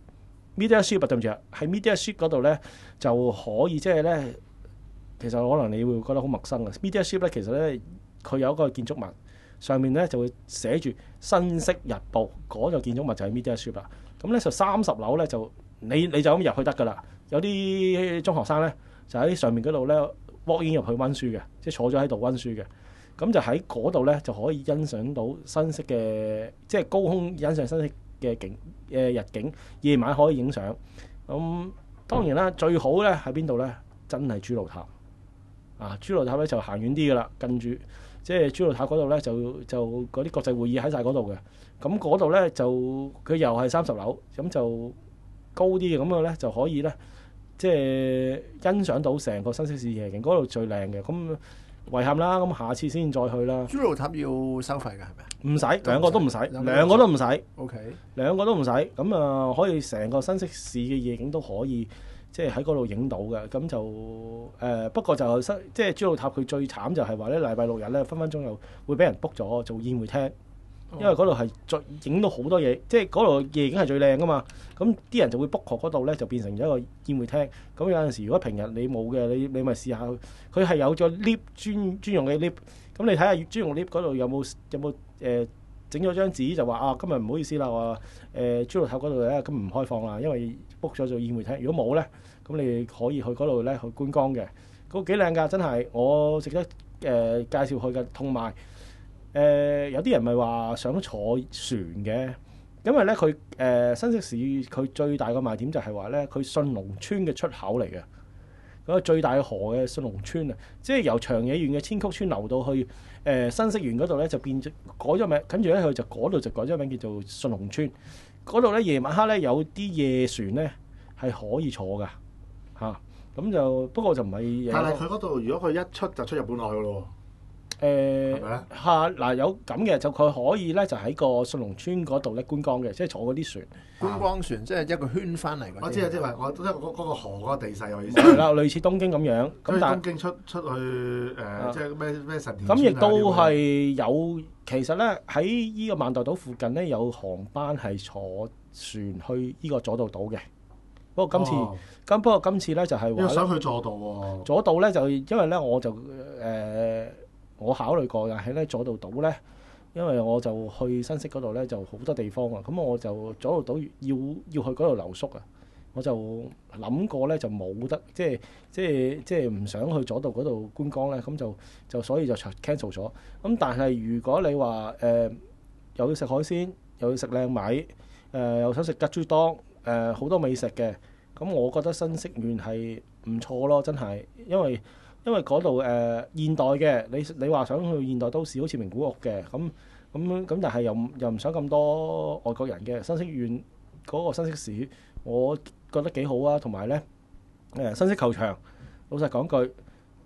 Speaker 3: Shop 對唔住，喺 Media Shop 嗰度咧就可以即係咧。其實可能你會覺得好陌生啊。Media Shop 咧，其實咧佢有一個建築物，上面咧就會寫住新式日報，嗰個建築物就係 Media Shop 啦。咁咧就30樓咧就你就咁入去得噶啦。有啲中學生咧就喺上面嗰度咧 walk in 入去温書嘅，即係坐咗喺度温書嘅。咁就喺嗰度咧就可以欣賞到新式嘅，即係高空欣賞新式嘅日景，夜晚可以影相。咁當然啦，最好咧喺邊度咧？真係豬籠塔。豬籠塔咧就行遠啲噶啦，近住即係豬籠塔嗰度咧就嗰啲國際會議喺晒嗰度嘅。咁嗰度咧就佢又係30樓，咁就高啲嘅，咁樣咧就可以咧即係欣賞到成個新式市夜景，嗰度最靚嘅。咁遺憾啦，咁下次先再去啦。
Speaker 2: 豬肉塔要收費㗎係咪啊？
Speaker 3: 唔使，兩個都唔使，兩個都唔使。
Speaker 2: OK，
Speaker 3: 兩個都唔使，咁啊可以成個新潟市嘅夜景都可以，即係喺嗰度影到嘅。咁就不過就即係豬肉塔佢最慘就係話咧，禮拜六日咧分分鐘又會俾人 book 咗做宴會廳，因為嗰度係最影到好多嘢，即係嗰度夜景係最靚噶嘛。咁啲人就會 book 嗰度咧，就變成咗一個宴會廳。咁有陣時如果平日你冇嘅，你咪試下，佢係有咗 lift 專用嘅 lift。咁你睇下專用 lift 嗰度有冇整咗張紙就話啊，今日唔好意思啦，話豬肉塔嗰度咧咁唔開放啦，因為 book 咗做宴會廳。如果冇咧，咁你可以去嗰度咧去觀光嘅，嗰幾靚㗎，真係我值得介紹去嘅。同埋有啲人咪話想坐船嘅，因為咧佢新潟市佢最大嘅賣點就係話咧，佢信濃村嘅出口嚟嘅。嗰個最大嘅河嘅信濃村啊，即係由長野縣嘅千曲村流到去新潟縣嗰度咧，就變咗改咗名，跟住咧佢就嗰度就改咗名叫做信濃村。嗰度咧夜晚黑咧有啲夜船咧係可以坐噶嚇，咁就不過就唔係。
Speaker 1: 但係佢嗰度如果佢一出就出日本海噶咯喎。
Speaker 3: 嗱有咁嘅，就佢可以咧就喺個信濃村嗰度咧觀光嘅，即係坐嗰啲船。
Speaker 2: 觀光船即係一個圈翻嚟嗰啲。
Speaker 1: 我知啊，即係話我嗰個河嗰個地勢我意思。
Speaker 3: 係啦，類似東京咁樣。咁但係
Speaker 1: 東京出去即係咩神田。
Speaker 3: 咁亦都係有，其實咧喺呢個萬代島附近咧有航班係坐船去呢個佐渡島嘅。不過今次咧就係話
Speaker 1: 想去佐渡喎。
Speaker 3: 佐渡咧就因為咧我就我考慮過嘅係咧佐渡島咧，因為我就去新潟嗰度咧就好多地方啊，咁我就佐渡島要去嗰度留宿啊，我就諗過咧就冇得即係唔想去佐渡嗰度觀光咧，咁就所以就 cancel 咗。咁但係如果你話又要食海鮮，又要食靚米，又想食吉豬當，好多美食嘅，咁我覺得新潟縣係唔錯咯，真係，因為嗰度現代嘅，你話想去現代都市，好似名古屋嘅，咁，但係又唔想咁多外國人嘅新潟縣嗰個新潟市，我覺得幾好啊。同埋咧新潟球場，老實講句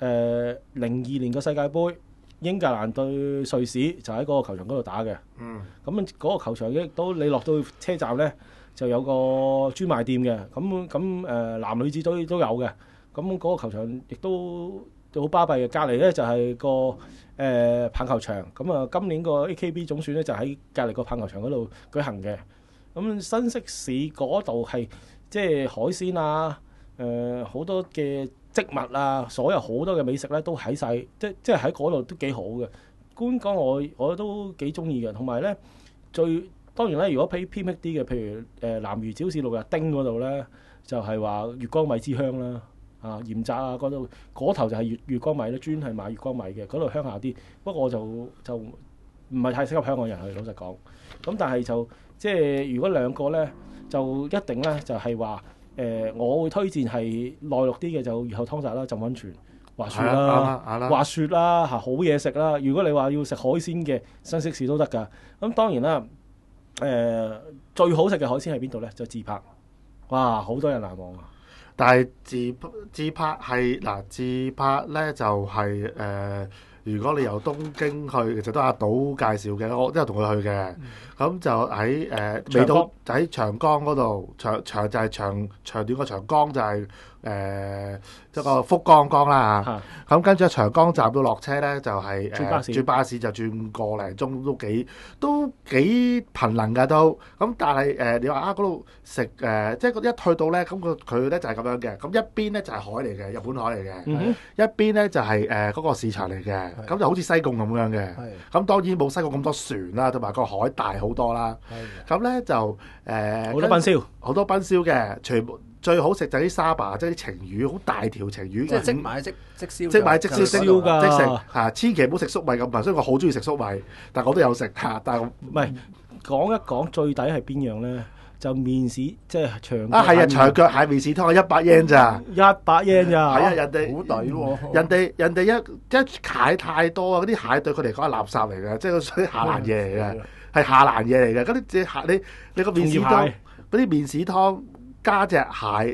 Speaker 3: ，02年個世界盃，英格蘭對瑞士就喺嗰個球場嗰度打嘅。咁嗰個球場亦都你落到車站咧，就有個專賣店嘅。咁男女子都有嘅。咁嗰個球場亦都好巴閉嘅，隔離咧就係個棒球場。咁啊，今年個 AKB 總選咧就喺隔離個棒球場嗰度舉行嘅。咁新潟市嗰度係即係海鮮啊，好多嘅植物啊，所有好多嘅美食咧都喺晒，即係喺嗰度都幾好嘅。觀光我都幾中意嘅，同埋咧當然咧，如果偏僻啲嘅，譬如南魚沼市六日町嗰度咧，就係話月光米之鄉啦。鹽澤啊，嗰頭就係月光米咧，專係賣月光米嘅，嗰度鄉下啲。不過我就唔係太適合香港人去，老實講。咁但係就即係如果兩個咧，就一定咧就係話我會推薦係內陸啲嘅，就越後湯澤啦，浸溫泉、滑雪啦，好嘢食啦。如果你話要食海鮮嘅，新潟市都得㗎。咁當然啦，最好食嘅海鮮喺邊度咧？就自拍，哇！好多人難忘啊！
Speaker 1: 但係自拍係自拍咧就係如果你由東京去，其實都阿島介紹嘅，我都有同佢去嘅。咁就喺未到就喺長江嗰度，長就係長短個長江就係一個福岡江啦。咁跟住喺長江站到落車咧，就係轉巴士就轉個零鐘，都幾頻能㗎都。咁但係你話嗰度食即係一去到咧，咁佢咧就係咁樣嘅。咁一邊咧就係海嚟嘅，日本海嚟嘅。一邊咧就係嗰個市場嚟嘅。咁就好似西貢咁樣嘅。咁當然冇西貢咁多船啦，同埋個海大好多啦。咁咧就好多賓燒嘅，全部最好食就係啲沙巴，即係啲情魚，好大條情魚。
Speaker 2: 即係即買即燒。
Speaker 1: 即買即燒即食千祈唔好食粟米咁啊！所以我好中意食粟米，但我都有食嚇。但係
Speaker 3: 唔係講一講最抵係邊樣咧？就麵豉即係長
Speaker 1: 長腳蟹麵豉湯100 yen 咋
Speaker 3: ？100 yen 咋？
Speaker 1: 係啊，人哋
Speaker 2: 好抵喎！
Speaker 1: 人哋一蟹太多啊！嗰啲蟹對佢嚟講係垃圾嚟嘅，即係嗰啲下欄嘢嚟嘅，係下欄嘢嚟嘅。嗰啲蟹你個麵豉湯嗰啲麵豉湯加隻蟹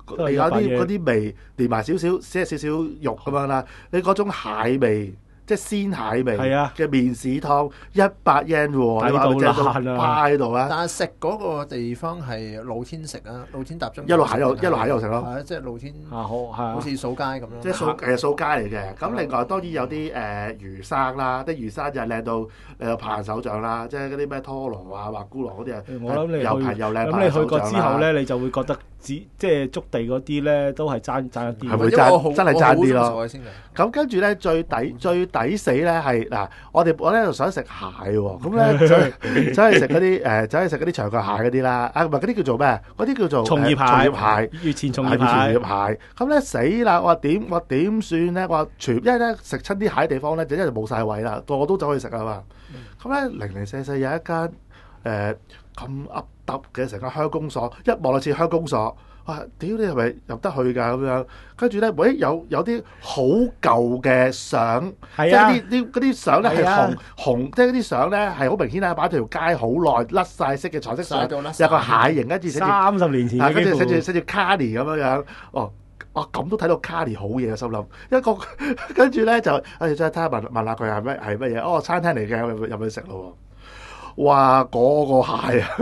Speaker 1: 你有啲嗰啲味連埋少少肉咁樣啦，你嗰種蟹味。即係鮮蟹味嘅麵豉湯100 yen 喎，你話佢正到趴喺度啊！
Speaker 2: 但係食嗰個地方係露天食啊，露天搭中
Speaker 1: 一路行一路食咯。
Speaker 2: 係即係露天好似掃街咁咯。
Speaker 1: 即係掃街嚟嘅。咁另外當然有啲魚生啦，啲魚生就係靚到拍人手掌啦，即係嗰啲咩拖羅啊、滑咕羅嗰啲啊，
Speaker 3: 我諗你
Speaker 1: 又平又靚。
Speaker 3: 咁你去過之後咧，你就會覺得即係觸地嗰啲咧都係爭一啲。
Speaker 1: 係咪真係爭啲咯？咁跟住咧最抵死咧係嗱，我咧就想食蟹喎，咁咧走去食嗰啲長腳蟹嗰啲啦，唔係嗰啲叫做咩？嗰啲叫做
Speaker 3: 松葉蟹，月前松葉
Speaker 1: 蟹。咁咧死啦！我話點算咧？我話因為咧食親啲蟹地方咧，就一就冇晒位啦，個個都走去食啊嘛。咁咧零零舍舍有一間咁噏揼嘅成間鄉公所，一望就似鄉公所。哇！屌你係咪入得去㗎咁樣？跟住咧，有啲好舊嘅相，即係嗰啲相咧係紅，即係嗰啲相咧係好明顯啊！擺條街好耐，甩晒色嘅彩色相，有個蟹形，跟住寫住
Speaker 3: 30年前，
Speaker 1: 跟住寫住 Carly 咁樣。咁都睇到 Carly 好嘢嘅心諗，跟住咧就再睇下問下佢係乜嘢？餐廳嚟嘅，入去食咯。哇！嗰個蟹啊，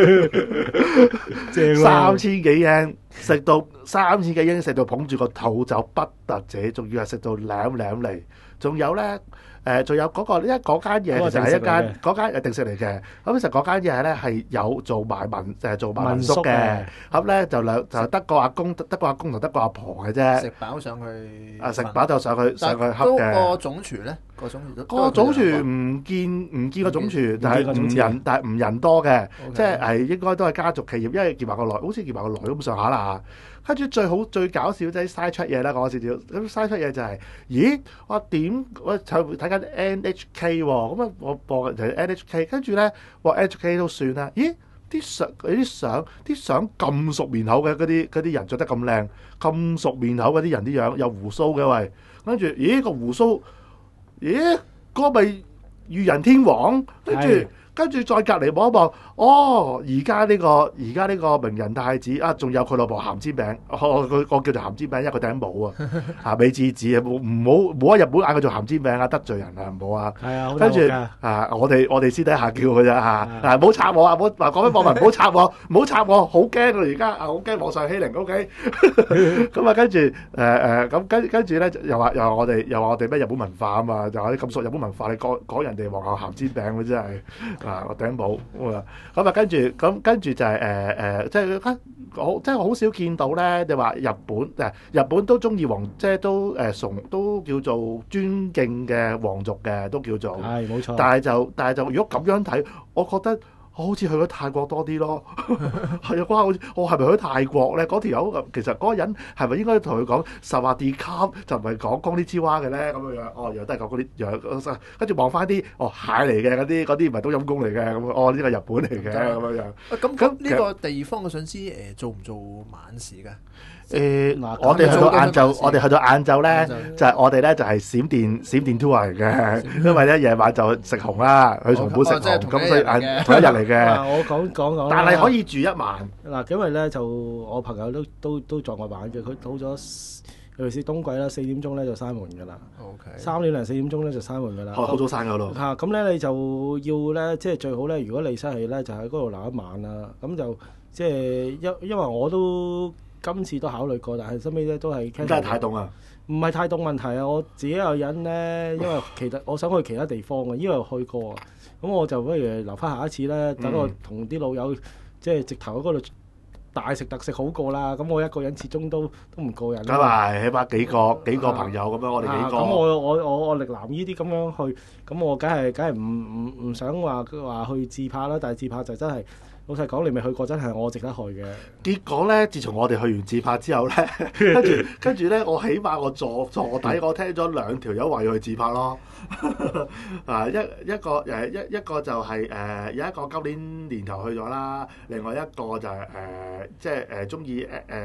Speaker 1: 正3000幾yen，食到3000幾yen，食到捧住個肚就不得者，仲要係食到舐嚟，仲有咧。仲有嗰個，因為嗰間嘢其實係嗰間定食嚟嘅。咁其實嗰間嘢咧係有做埋民宿嘅。咁咧就得個阿公同得個阿婆嘅啫。
Speaker 2: 食飽上去。
Speaker 1: 食飽就上去恰嘅。
Speaker 2: 個總廚咧？個
Speaker 1: 總廚唔見個總廚，但係唔人多嘅，即係應該都係家族企業，因為結埋個女，好似結埋個女咁上下啦。跟住最搞笑即係嘥出嘢啦，講少少。咁嘥出嘢就係，咦？我睇緊 NHK 喎，咁啊我播就係 NHK，跟住咧話 NHK 都算啦。咦？啲相咁熟面口嘅嗰啲人着得咁靚，咁熟面口嗰啲人啲樣有鬍鬚嘅喂，跟住咦個鬍鬚，咦嗰個咪裕仁天皇，跟住再隔離望一望，而家呢個明仁太子啊，仲有佢老婆鹹煎餅，我叫做鹹煎餅，因為佢頂帽啊，美智子啊，唔好喺日本嗌佢做鹹煎餅啊，得罪人啊，唔好啊。係啊，跟住我哋私底下叫佢啫嚇，唔好插我啊，唔好嗱講俾網民唔好插我，唔好插我，好驚啊而家好驚網上欺凌 ，OK？ 咁啊跟住咁跟住咧又話我哋咩日本文化啊嘛，就話啲咁熟日本文化，你講人哋皇后鹹煎餅嗰真係。我頂帽咁啊，跟住就係即係好少見到咧。你話日本都中意即係都叫做尊敬嘅皇族嘅，都叫做
Speaker 3: 係冇錯。
Speaker 1: 但係就如果咁樣睇，我覺得我好似去咗泰國多啲咯。係啊，好似我係咪去咗泰國咧？嗰條友其實嗰個人係咪應該同佢講薩瓦迪卡，就唔係講江啲之蛙嘅咧？咁樣又都係講嗰啲樣，跟住望翻啲蟹嚟嘅嗰啲唔係冬陰功嚟嘅咁。呢個日本嚟嘅咁樣。
Speaker 2: 咁呢個地方我想知做唔做晚市㗎？
Speaker 1: 我哋去到晏晝咧，就係我哋咧就係閃電 tour 嚟嘅，因為咧夜晚就食紅啦，去松本食紅，咁所以同一日嚟嘅。
Speaker 3: 我講，
Speaker 1: 但係可以住一晚。
Speaker 3: 嗱，因為咧就我朋友都撞我玩嘅，佢到咗尤其是冬季啦，4點鐘咧就閂門㗎啦。3點零4點鐘咧就閂門㗎啦。
Speaker 1: 好早閂㗎咯。
Speaker 3: 咁咧你就要咧，即係最好咧，如果你失氣咧，就喺嗰度留一晚啦。咁就即係因為我都。今次都考慮過，但係收尾咧都係。真係太凍啊！唔係太凍問題啊！我自己有人咧，因為我想去其他地方嘅，因為去過，咁我就不如留翻下一次咧，等我同啲老友即係直頭喺嗰度大食特食好過啦。咁我一個人始終都唔過癮。咁
Speaker 1: 係，起碼幾個朋友咁樣，我哋幾個。咁
Speaker 3: 我力男呢啲咁樣去，咁我梗係唔想話去自拍啦，但係自拍就真係。老實講，你未去過，真係我值得去嘅。結果咧，自從我哋去完自拍之後咧，跟住咧，我起碼我坐底，我聽咗2條友話要去自拍咯。一個就係有一個今年年頭去咗啦，另外一個就係即係中意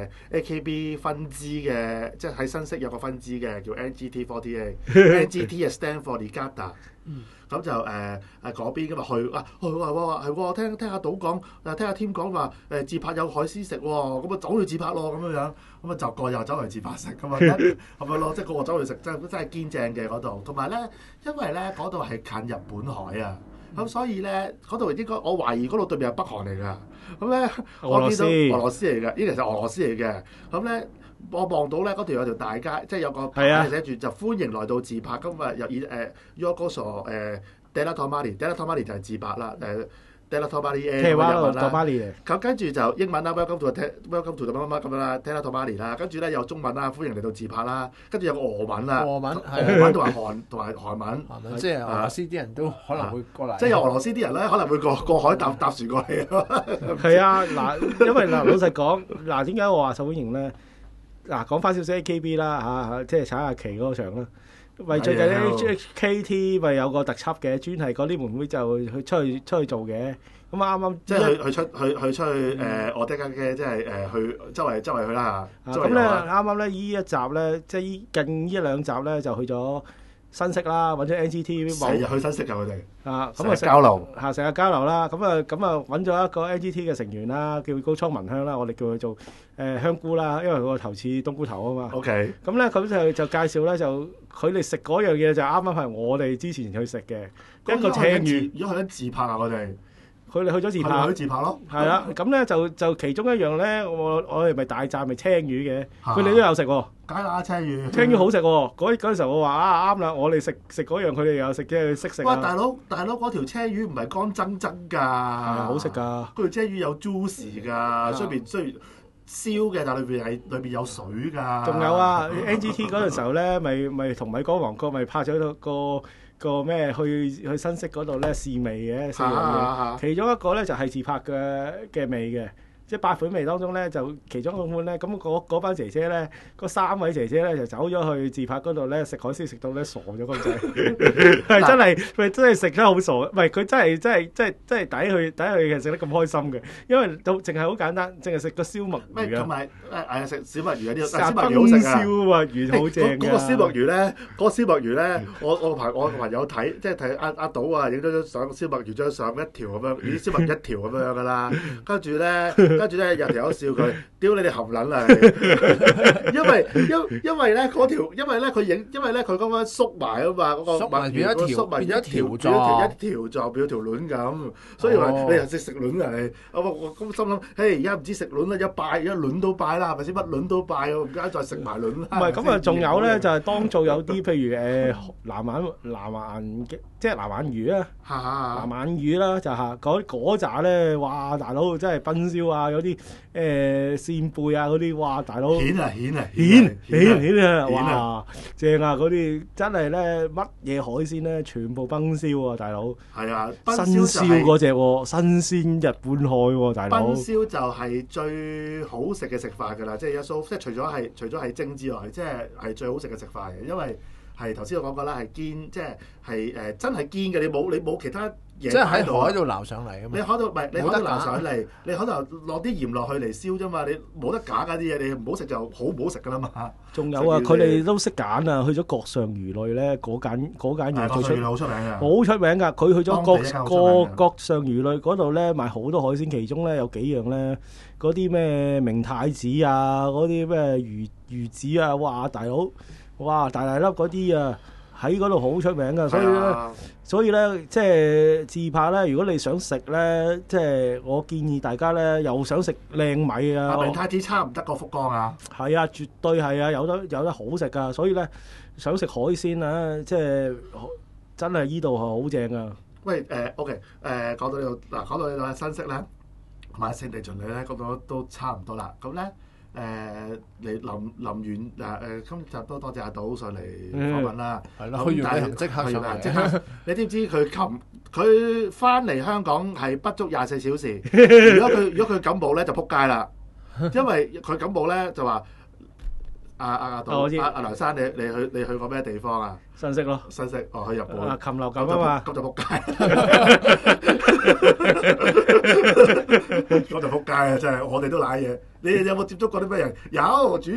Speaker 3: AKB 分支嘅，即係喺新潟有個分支嘅叫 NGT48。NGT 係 stand for Regatta。
Speaker 1: 咁就嗰邊咁嘛去話係喎，聽阿賭講，聽阿添講話自拍有海鮮食喎，咁啊走去自拍咯咁樣，咁啊就個又走嚟自拍食咁啊，係咪咯？即係個個走去食，真係堅正嘅嗰度。同埋咧，因為咧嗰度係近日本海啊，咁所以咧嗰度應該我懷疑嗰度對面係北韓嚟㗎。咁咧我見到俄羅斯嚟嘅，呢其實俄羅斯嚟嘅。咁咧我望到咧嗰條有條大街，即係有個牌寫住就歡迎來到自拍。咁啊又以Yokoso Della Tomari，Della Tomari 就係自拍啦。Della Tomari 日文啦。咁跟住就英文啦 ，Welcome to 乜乜咁樣啦 ，Della Tomari 啦。跟住咧有中文啦，歡迎嚟到自拍啦。跟住有個俄文啦，俄文同埋韓文。
Speaker 2: 即係俄羅斯啲人都可能會過嚟。
Speaker 1: 即係有俄羅斯啲人咧，可能會過海搭船過嚟。
Speaker 3: 係啊，嗱，因為嗱老實講，嗱點解我話受歡迎咧？嗱講翻少少 AKB 啦嚇，即係踩下旗嗰個場啦。咪最近啲 KT 咪有個特輯嘅，專係嗰啲妹妹就去出去做嘅。咁啱
Speaker 1: 即係去出去我哋嘅即係去周圍去啦。
Speaker 3: 咁咧啱咧依一集咧，即係近依兩集咧就去咗新潟啦，揾咗 NGT
Speaker 1: 成日去新潟㗎佢哋。
Speaker 3: 咁啊交流成日交流啦。咁啊揾咗一個 NGT 嘅成員啦，叫高倉文香啦，我哋叫佢做香菇啦，因為佢個頭似冬菇頭啊嘛。
Speaker 1: OK。咁
Speaker 3: 咧咁就介紹咧，就佢哋食嗰樣嘢就啱啱係我哋之前去食嘅一個青魚。
Speaker 1: 如果去咗自拍啊，我哋
Speaker 3: 去咗自拍。
Speaker 1: 去自拍咯。
Speaker 3: 係啦，咁咧就其中一樣咧，我哋咪大讚咪青魚嘅，佢哋都有食喎。
Speaker 1: 梗係啦，青
Speaker 3: 魚好食喎。嗰陣時候我話啱啦，我哋食嗰樣，佢哋又有食，即係識食。
Speaker 1: 喂，大佬嗰條青魚唔係乾爭爭㗎，
Speaker 3: 好食㗎。
Speaker 1: 嗰條青魚有 juicy 㗎，雖然燒嘅，但係裏邊有水㗎。
Speaker 3: 仲有啊 ，NGT 嗰陣時候咧，咪同米江王國咪拍咗個咩去新潟嗰度咧試味嘅試味嘅，其中一個咧就係自拍嘅味嘅。即係8款味當中咧，就其中一款咧，咁嗰班姐姐咧，嗰3位姐姐咧就走咗去自拍嗰度咧食海鮮，食到咧傻咗咁滯，係真係食得好傻，唔係佢真係抵佢嘅食得咁開心嘅，因為都淨係好簡單，淨係食個燒墨魚啊，
Speaker 1: 同埋食小墨魚嗰啲，燒墨魚好食啊！
Speaker 3: 燒墨魚好正㗎。
Speaker 1: 嗰個燒墨魚咧，我個朋友睇，即係睇阿賭啊，影咗張相，燒墨魚張相一條咁樣，燒墨魚一條咁樣㗎啦，跟住咧有條友笑佢，屌你哋含撚啊！因為咧佢咁樣縮埋啊嘛，嗰個墨魚變咗一條狀，變咗條卵咁，所以話你又食卵啊你？我咁心諗，而家唔知食卵啦，而家卵都拜啦，係咪先？乜卵都拜，我唔該再食埋卵啦。
Speaker 3: 唔係咁啊，仲有咧就係當造有啲譬如南環即係南鯇魚啊，南鯇魚啦就係嗰扎咧，哇大佬真係賓燒啊，有啲扇貝啊嗰啲，哇大佬顯啊，哇正啊嗰啲，真係咧乜嘢海鮮咧全部賓燒啊大佬。係啊，新燒嗰隻喎，新鮮日本海喎大佬。賓燒
Speaker 1: 就係最好食嘅食法㗎啦，即係即係除咗係蒸之外，即係最好食嘅食法嘅，因為係頭先我講過啦，係堅，即係真係堅嘅，你冇其他嘢。即係喺海度撈上嚟啊嘛！你海度撈上嚟，你海度落啲鹽落去嚟燒啫嘛，你冇得假㗎啲嘢，你唔好食就好唔好食㗎啦嘛。
Speaker 3: 仲有啊，佢哋都識揀啊，去咗角上魚類咧，嗰間魚最出名，好出名㗎。佢去咗角上魚類嗰度咧，賣好多海鮮，其中咧有幾樣咧，嗰啲咩明太子啊，嗰啲咩魚子啊，哇大佬！哇！大粒嗰啲啊，喺嗰度好出名噶，所以咧，即係自拍咧。如果你想食咧，即係我建議大家咧，又想食靚米啊，
Speaker 1: 明太子差唔得過福岡啊。係
Speaker 3: 啊，絕對係啊，有得好食噶。所以咧，想食海鮮啊，即係真係依度係好正噶。
Speaker 1: 喂，OK， 講到呢度嗱，講到呢度新潟咧，同埋聖地巡禮咧，講到都差唔多啦。咁咧。你臨完今集都多謝阿賭上嚟訪問啦。
Speaker 2: 係啦，去完即刻上嚟。
Speaker 1: 即刻，你知唔知佢翻嚟香港係不足24小時？如果佢感冒咧就撲街啦，因為佢感冒咧就話阿梁生，你去過咩地方啊？
Speaker 3: 新潟咯，
Speaker 1: 新潟去日本。
Speaker 3: 禽流感啊嘛，
Speaker 1: 咁就撲街。咁就撲街啊！真係，我哋都賴嘢。你哋有冇接觸過啲咩人？有主持。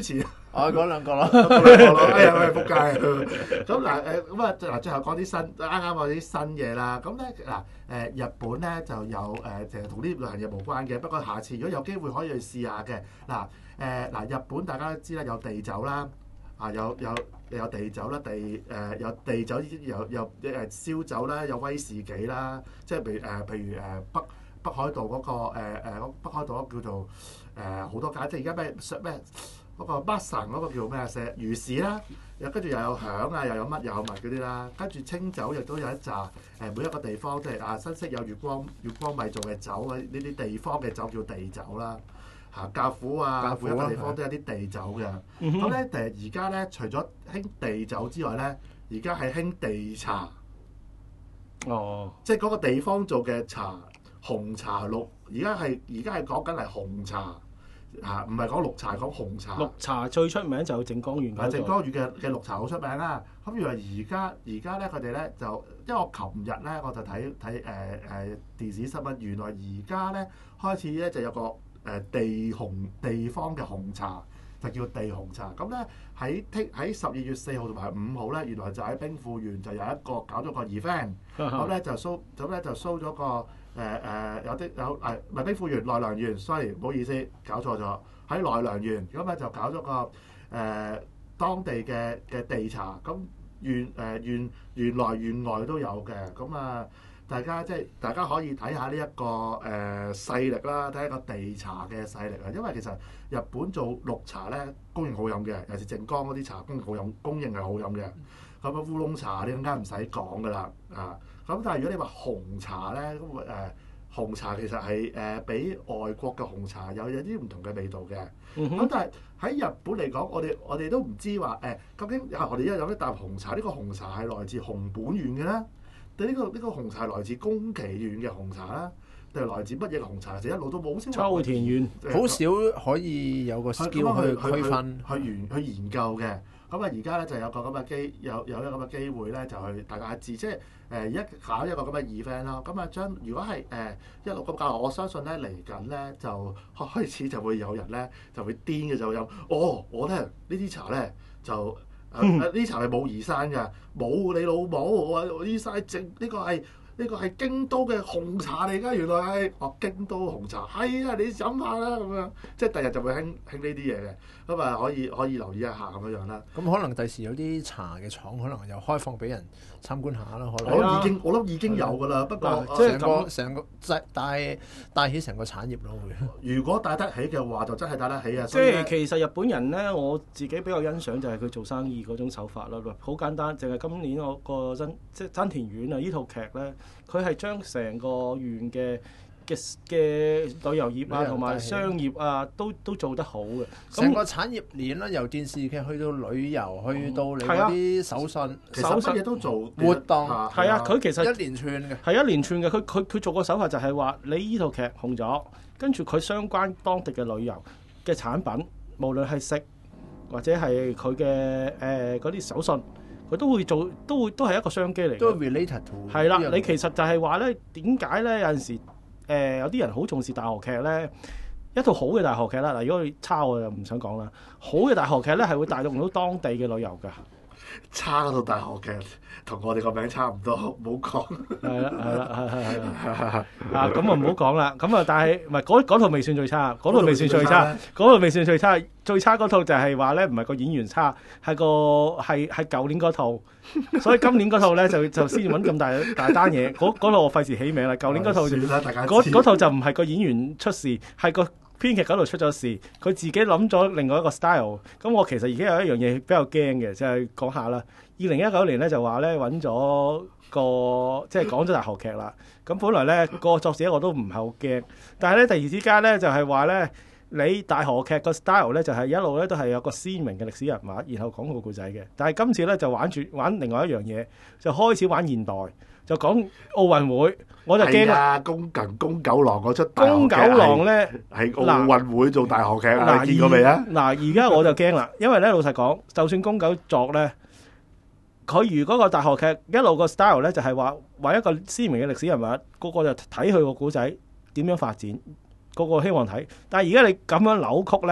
Speaker 2: 我講兩個咯。
Speaker 1: 哎呀，喂，仆街！咁嗱咁啊，嗱最後講啲新啱啱我啲新嘢啦。咁咧嗱日本咧就有淨係同啲旅行嘢無關嘅，不過下次如果有機會可以去試下嘅。嗱日本大家都知啦，有地酒啦，有地酒啦，有地酒有燒酒啦，有威士忌啦，即係譬如北海道嗰個北海道叫做好多間，即係而家咩嗰個巴神嗰個叫咩魚市啦，跟住又有響啊，又有乜又有物嗰啲啦，跟住清酒亦都有一紮每一個地方即係新式有月光米做嘅酒啊，呢啲地方嘅酒叫地酒啦。教府每一個地方都有啲地酒嘅。咁咧而家咧除咗興地酒之外咧，而家係興地茶。
Speaker 3: 哦，
Speaker 1: 即係嗰個地方做嘅茶，紅茶綠，而家係講緊係紅茶。唔係講綠茶，講紅茶。
Speaker 3: 綠茶最出名就係靜岡縣嗰度。
Speaker 1: 靜岡縣嘅綠茶好出名啦。咁原來而家咧佢哋咧就，因為我琴日咧我就睇電視新聞，原來而家咧開始咧就有個地方嘅紅茶，就叫地紅茶。咁咧喺12月4號同埋5號咧，原來就喺兵庫縣就有一個搞咗個 event，咁咧就 show 咗個。唔係兵庫縣奈良縣 ，sorry 唔好意思搞錯咗，喺奈良縣咁咧就搞咗個當地嘅地茶，咁縣內縣外都有嘅，咁大家可以睇下呢一個勢力啦，睇下個地茶嘅勢力啊，因為其實日本做綠茶咧供應好飲嘅，尤其是靜岡嗰啲茶供應係好飲嘅，咁烏龍茶你更加唔使講噶啦咁但係如果你話紅茶咧，紅茶其實係比外國嘅紅茶有啲唔同嘅味道嘅。咁但係喺日本嚟講，我哋都唔知話究竟我哋而家飲一啖紅茶，呢個紅茶係來自熊本縣嘅咧，定呢個紅茶係來自宮崎縣嘅紅茶啦，定係來自乜嘢紅茶？就一路都冇先。
Speaker 3: 秋田縣
Speaker 2: 好少可以有個 skill 去區分
Speaker 1: 去研究嘅。咁而家咧就有個咁嘅有一個咁嘅機會咧，就去大家知，即係搞一個咁嘅 event 咯。咁如果係一路咁搞，我相信咧嚟緊咧就開始就會有人咧就會癲嘅就飲。我咧呢啲茶咧就呢啲茶係冇移山㗎，冇你老母！我話呢晒正呢個係京都嘅紅茶嚟㗎，原來係京都紅茶，係啊，你飲下啦咁樣，即係第日就會興呢啲嘢嘅，咁可以留意一下咁樣啦。
Speaker 2: 咁可能第時有啲茶嘅廠可能又開放俾人參觀下啦，可能。
Speaker 1: 我諗已經有㗎啦，不過
Speaker 2: 即係成個帶起成個產業咯會。
Speaker 1: 如果帶得起嘅話，就真係帶得起啊！
Speaker 3: 即係其實日本人咧，我自己比較欣賞就係佢做生意嗰種手法啦。好簡單，淨係今年我個即係真田丸啊呢套劇咧。佢係將成個縣嘅旅遊業啊，同埋商業啊，都做得好嘅。
Speaker 2: 成個產業鏈啦，由電視劇去到旅遊，去到你嗰啲手信，
Speaker 1: 其實乜嘢都做
Speaker 2: 活動。
Speaker 3: 係啊，佢其實
Speaker 2: 一連串嘅。
Speaker 3: 係一連串嘅。佢做個手法就係話，你呢套劇紅咗，跟住佢相關當地嘅旅遊嘅產品，無論係食或者係佢嘅嗰啲手信。佢都會做，都係一個商機嚟嘅。
Speaker 2: 都 related to
Speaker 3: 係啦，你其實就係話咧，點解咧有陣時有啲人好重視大河劇咧？一套好嘅大河劇啦，嗱，如果佢差我就唔想講啦。好嘅大河劇咧係會帶動到當地嘅旅遊㗎。
Speaker 1: 差嗰套大河劇同我哋個名差唔多，唔好講。
Speaker 3: 係啦，咁啊唔好講啦。咁啊，但係唔係嗰套未算最差，嗰套未算最差，嗰套未算最差。最差嗰套就係話咧，唔係個演員差，係舊年嗰套。所以今年嗰套咧就先揾咁大單嘢。嗰套我費事起名啦。舊年嗰套嗰套就唔係個演員出事，係個編劇嗰度出咗事，佢自己諗咗另外一個 style。咁我其實而家有一樣嘢比較驚嘅，就係講下啦。2019年咧就話咧揾咗個即係講咗大河劇啦。咁本來咧個作者我都唔係好驚，但係咧突然之間咧就係話咧你大河劇個 style 咧就係一路咧都係有個鮮明嘅歷史人物，然後講個故仔嘅。但係今次咧就玩另外一樣嘢，就開始玩現代，就講奧運會。我就驚啦！
Speaker 1: 宮九郎嗰出大河劇
Speaker 3: 宮九郎咧
Speaker 1: 係奧運會做大河劇，你見過未啊？
Speaker 3: 而家我就驚啦，因為咧老實講，就算宮九作咧，佢如果個大河劇一路個 style 咧就係話為一個鮮明嘅歷史人物，個個就睇佢個古仔點樣發展，個個希望睇。但係而家你咁樣扭曲咧，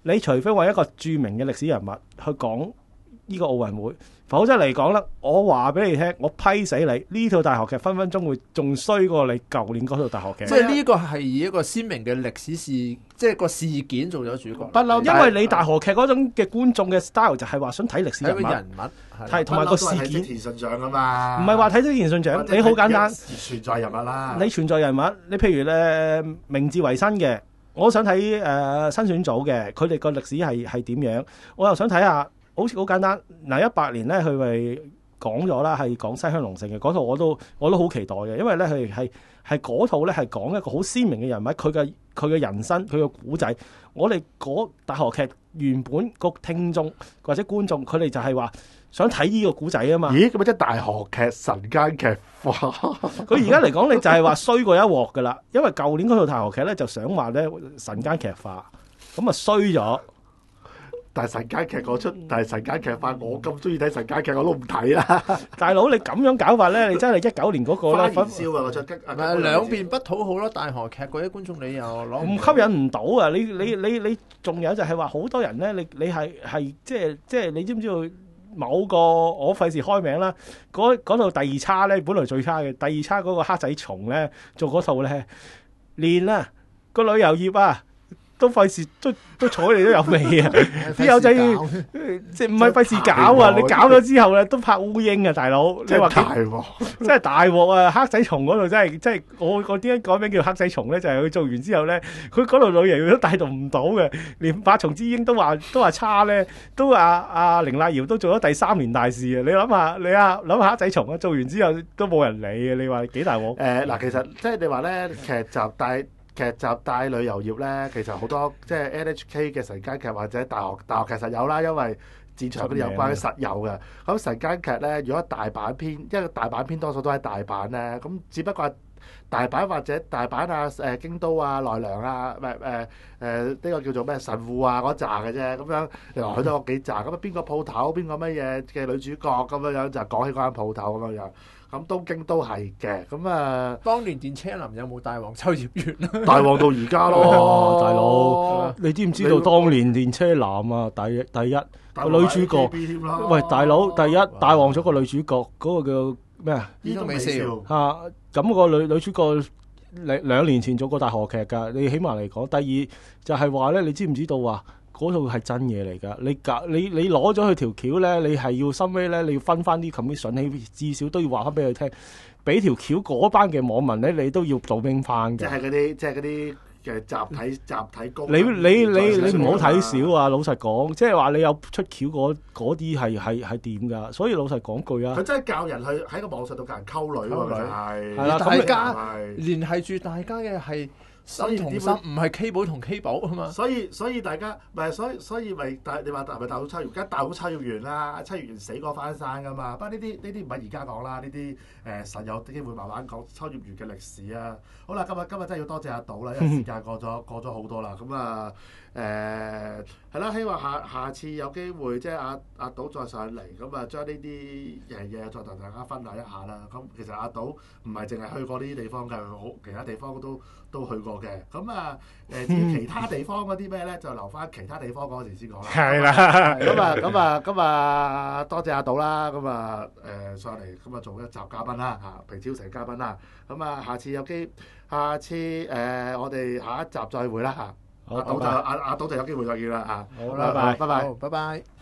Speaker 3: 你除非為一個著名嘅歷史人物去講呢個奧運會，否則嚟講咧，我話俾你聽，我批死你呢套大學劇分分鐘會仲衰過你舊年嗰套大學劇。
Speaker 2: 即係呢個係以一個鮮明嘅歷史即係個事件做咗主角。
Speaker 3: 不嬲，因為你大學劇嗰種嘅觀眾嘅 style 就係話想睇歷史人物，係同埋個事件。
Speaker 1: 田順長啊嘛，
Speaker 3: 唔係話睇織田信長，你好簡單，
Speaker 1: 存在人物啦。
Speaker 3: 你存在人物，你譬如咧明治維新嘅，我想睇新選組嘅，佢哋個歷史係點樣，我又想睇下。好似好簡單，嗱18年咧，佢咪講咗啦，係講西鄉隆盛嘅嗰套，我都好期待嘅，因為咧佢係嗰套咧係講一個好鮮明嘅人物，佢嘅人生，佢嘅古仔。我哋嗰大學劇原本個聽眾或者觀眾，佢哋就係話想睇呢個古仔啊嘛。
Speaker 1: 咦？咁即係大學劇晨間劇化。
Speaker 3: 佢而家嚟講，你就係話衰過一鑊噶啦，因為舊年嗰套大學劇咧就想話咧晨間劇化，咁啊衰咗。
Speaker 1: 但係晨間劇嗰出，但係晨間劇化，我咁中意睇晨間劇，我都唔睇啦。
Speaker 3: 大佬，你咁樣搞法咧，你真係19年嗰個咧，
Speaker 1: 花燒啊！嗰出
Speaker 2: 兩邊不討好咯。大學劇嗰啲觀眾你又攞
Speaker 3: 唔吸引唔到啊！你仲有就係話好多人咧，你係即係你知唔知道某個我費事開名啦？嗰套第二叉咧，本來最差嘅第二叉嗰個黑仔松咧做嗰套咧，連啊個旅遊業啊！都費事，都睬你都有味啊！啲友仔即係唔係費事搞啊！你搞咗之後咧，都拍烏蠅啊，大佬！你話
Speaker 1: 大鑊，
Speaker 3: 真係大鑊啊！黑仔松嗰度真係我點解改名叫黑仔松咧？就係佢做完之後咧，佢嗰度旅遊都帶動唔到嘅，連八重之鷹都話差咧，都阿凌麗瑤都做咗第3年大事啊！你諗下，諗下黑仔松啊，做完之後都冇人理啊！你話幾大鑊？
Speaker 1: 嗱，其實即係你話咧劇集帶旅遊業咧，其實好多即係 NHK 嘅晨間劇或者大學劇實有啦，因為戰場嗰啲有關實有嘅。咁晨間劇咧，如果大阪篇，因為大阪篇多數都喺大阪咧，咁只不過大阪或者大阪啊、京都啊、奈良啊，呢個叫做咩神戶啊嗰扎嘅啫，咁樣嚟來去都幾扎。咁啊邊個鋪頭邊個乜嘢嘅女主角咁樣就講起嗰間鋪頭咁樣。咁東京都係嘅，咁啊，
Speaker 2: 當年電車林有冇大王秋葉原啊？
Speaker 1: 大王到而家咯，
Speaker 3: 大佬，你知唔知道當年電車男啊？第一個女主角，喂，大佬，第一大王咗個女主角，嗰個叫咩啊？
Speaker 2: 伊東美少
Speaker 3: 咁個女主角2年前做過大河劇㗎，你起碼嚟講。第二就係話咧，你知唔知道啊？嗰套係真嘢嚟㗎，你攞咗佢條橋咧，你係要收尾咧，你要分翻啲 commission，至少都要話翻俾佢聽，俾條橋嗰班嘅網民咧，你都要倒兵翻嘅。
Speaker 1: 即係嗰啲嘅集體功。
Speaker 3: 你唔好睇少啊！老實講，即係話你有出橋嗰啲係點㗎？所以老實講句啊，
Speaker 1: 佢真係教人去喺個網上度教人溝女喎，
Speaker 3: 係啦，
Speaker 2: 大家聯繫住大家嘅係。心同心唔係 K 寶同 K 寶啊嘛，
Speaker 1: 所以大家咪所以咪你話係咪大佬秋葉？而家大佬秋葉原啦，秋葉原死過翻山噶嘛。不過呢啲唔係而家講啦，呢啲實有機會慢慢講秋葉原嘅歷史啊。好啦，今日真係要多謝阿島啦，因為時間過咗好多啦。咁啊係啦，希望下次有機會即係阿島再上嚟，咁啊將呢啲嘢再同大家分享一下啦。咁其實阿島唔係淨係去過呢啲地方嘅，好其他地方都去過嘅。咁啊至於其他地方嗰啲咩咧，就留翻其他地方嗰時先講啦。
Speaker 3: 係啦，
Speaker 1: 咁啊多謝阿島啦。咁啊上嚟咁啊做一集嘉賓啦嚇，平超成嘉賓啦。咁啊下次我哋下一集再會啦嚇。阿島就有機會再見啦嚇。
Speaker 3: 好啦，拜拜。
Speaker 2: 拜拜。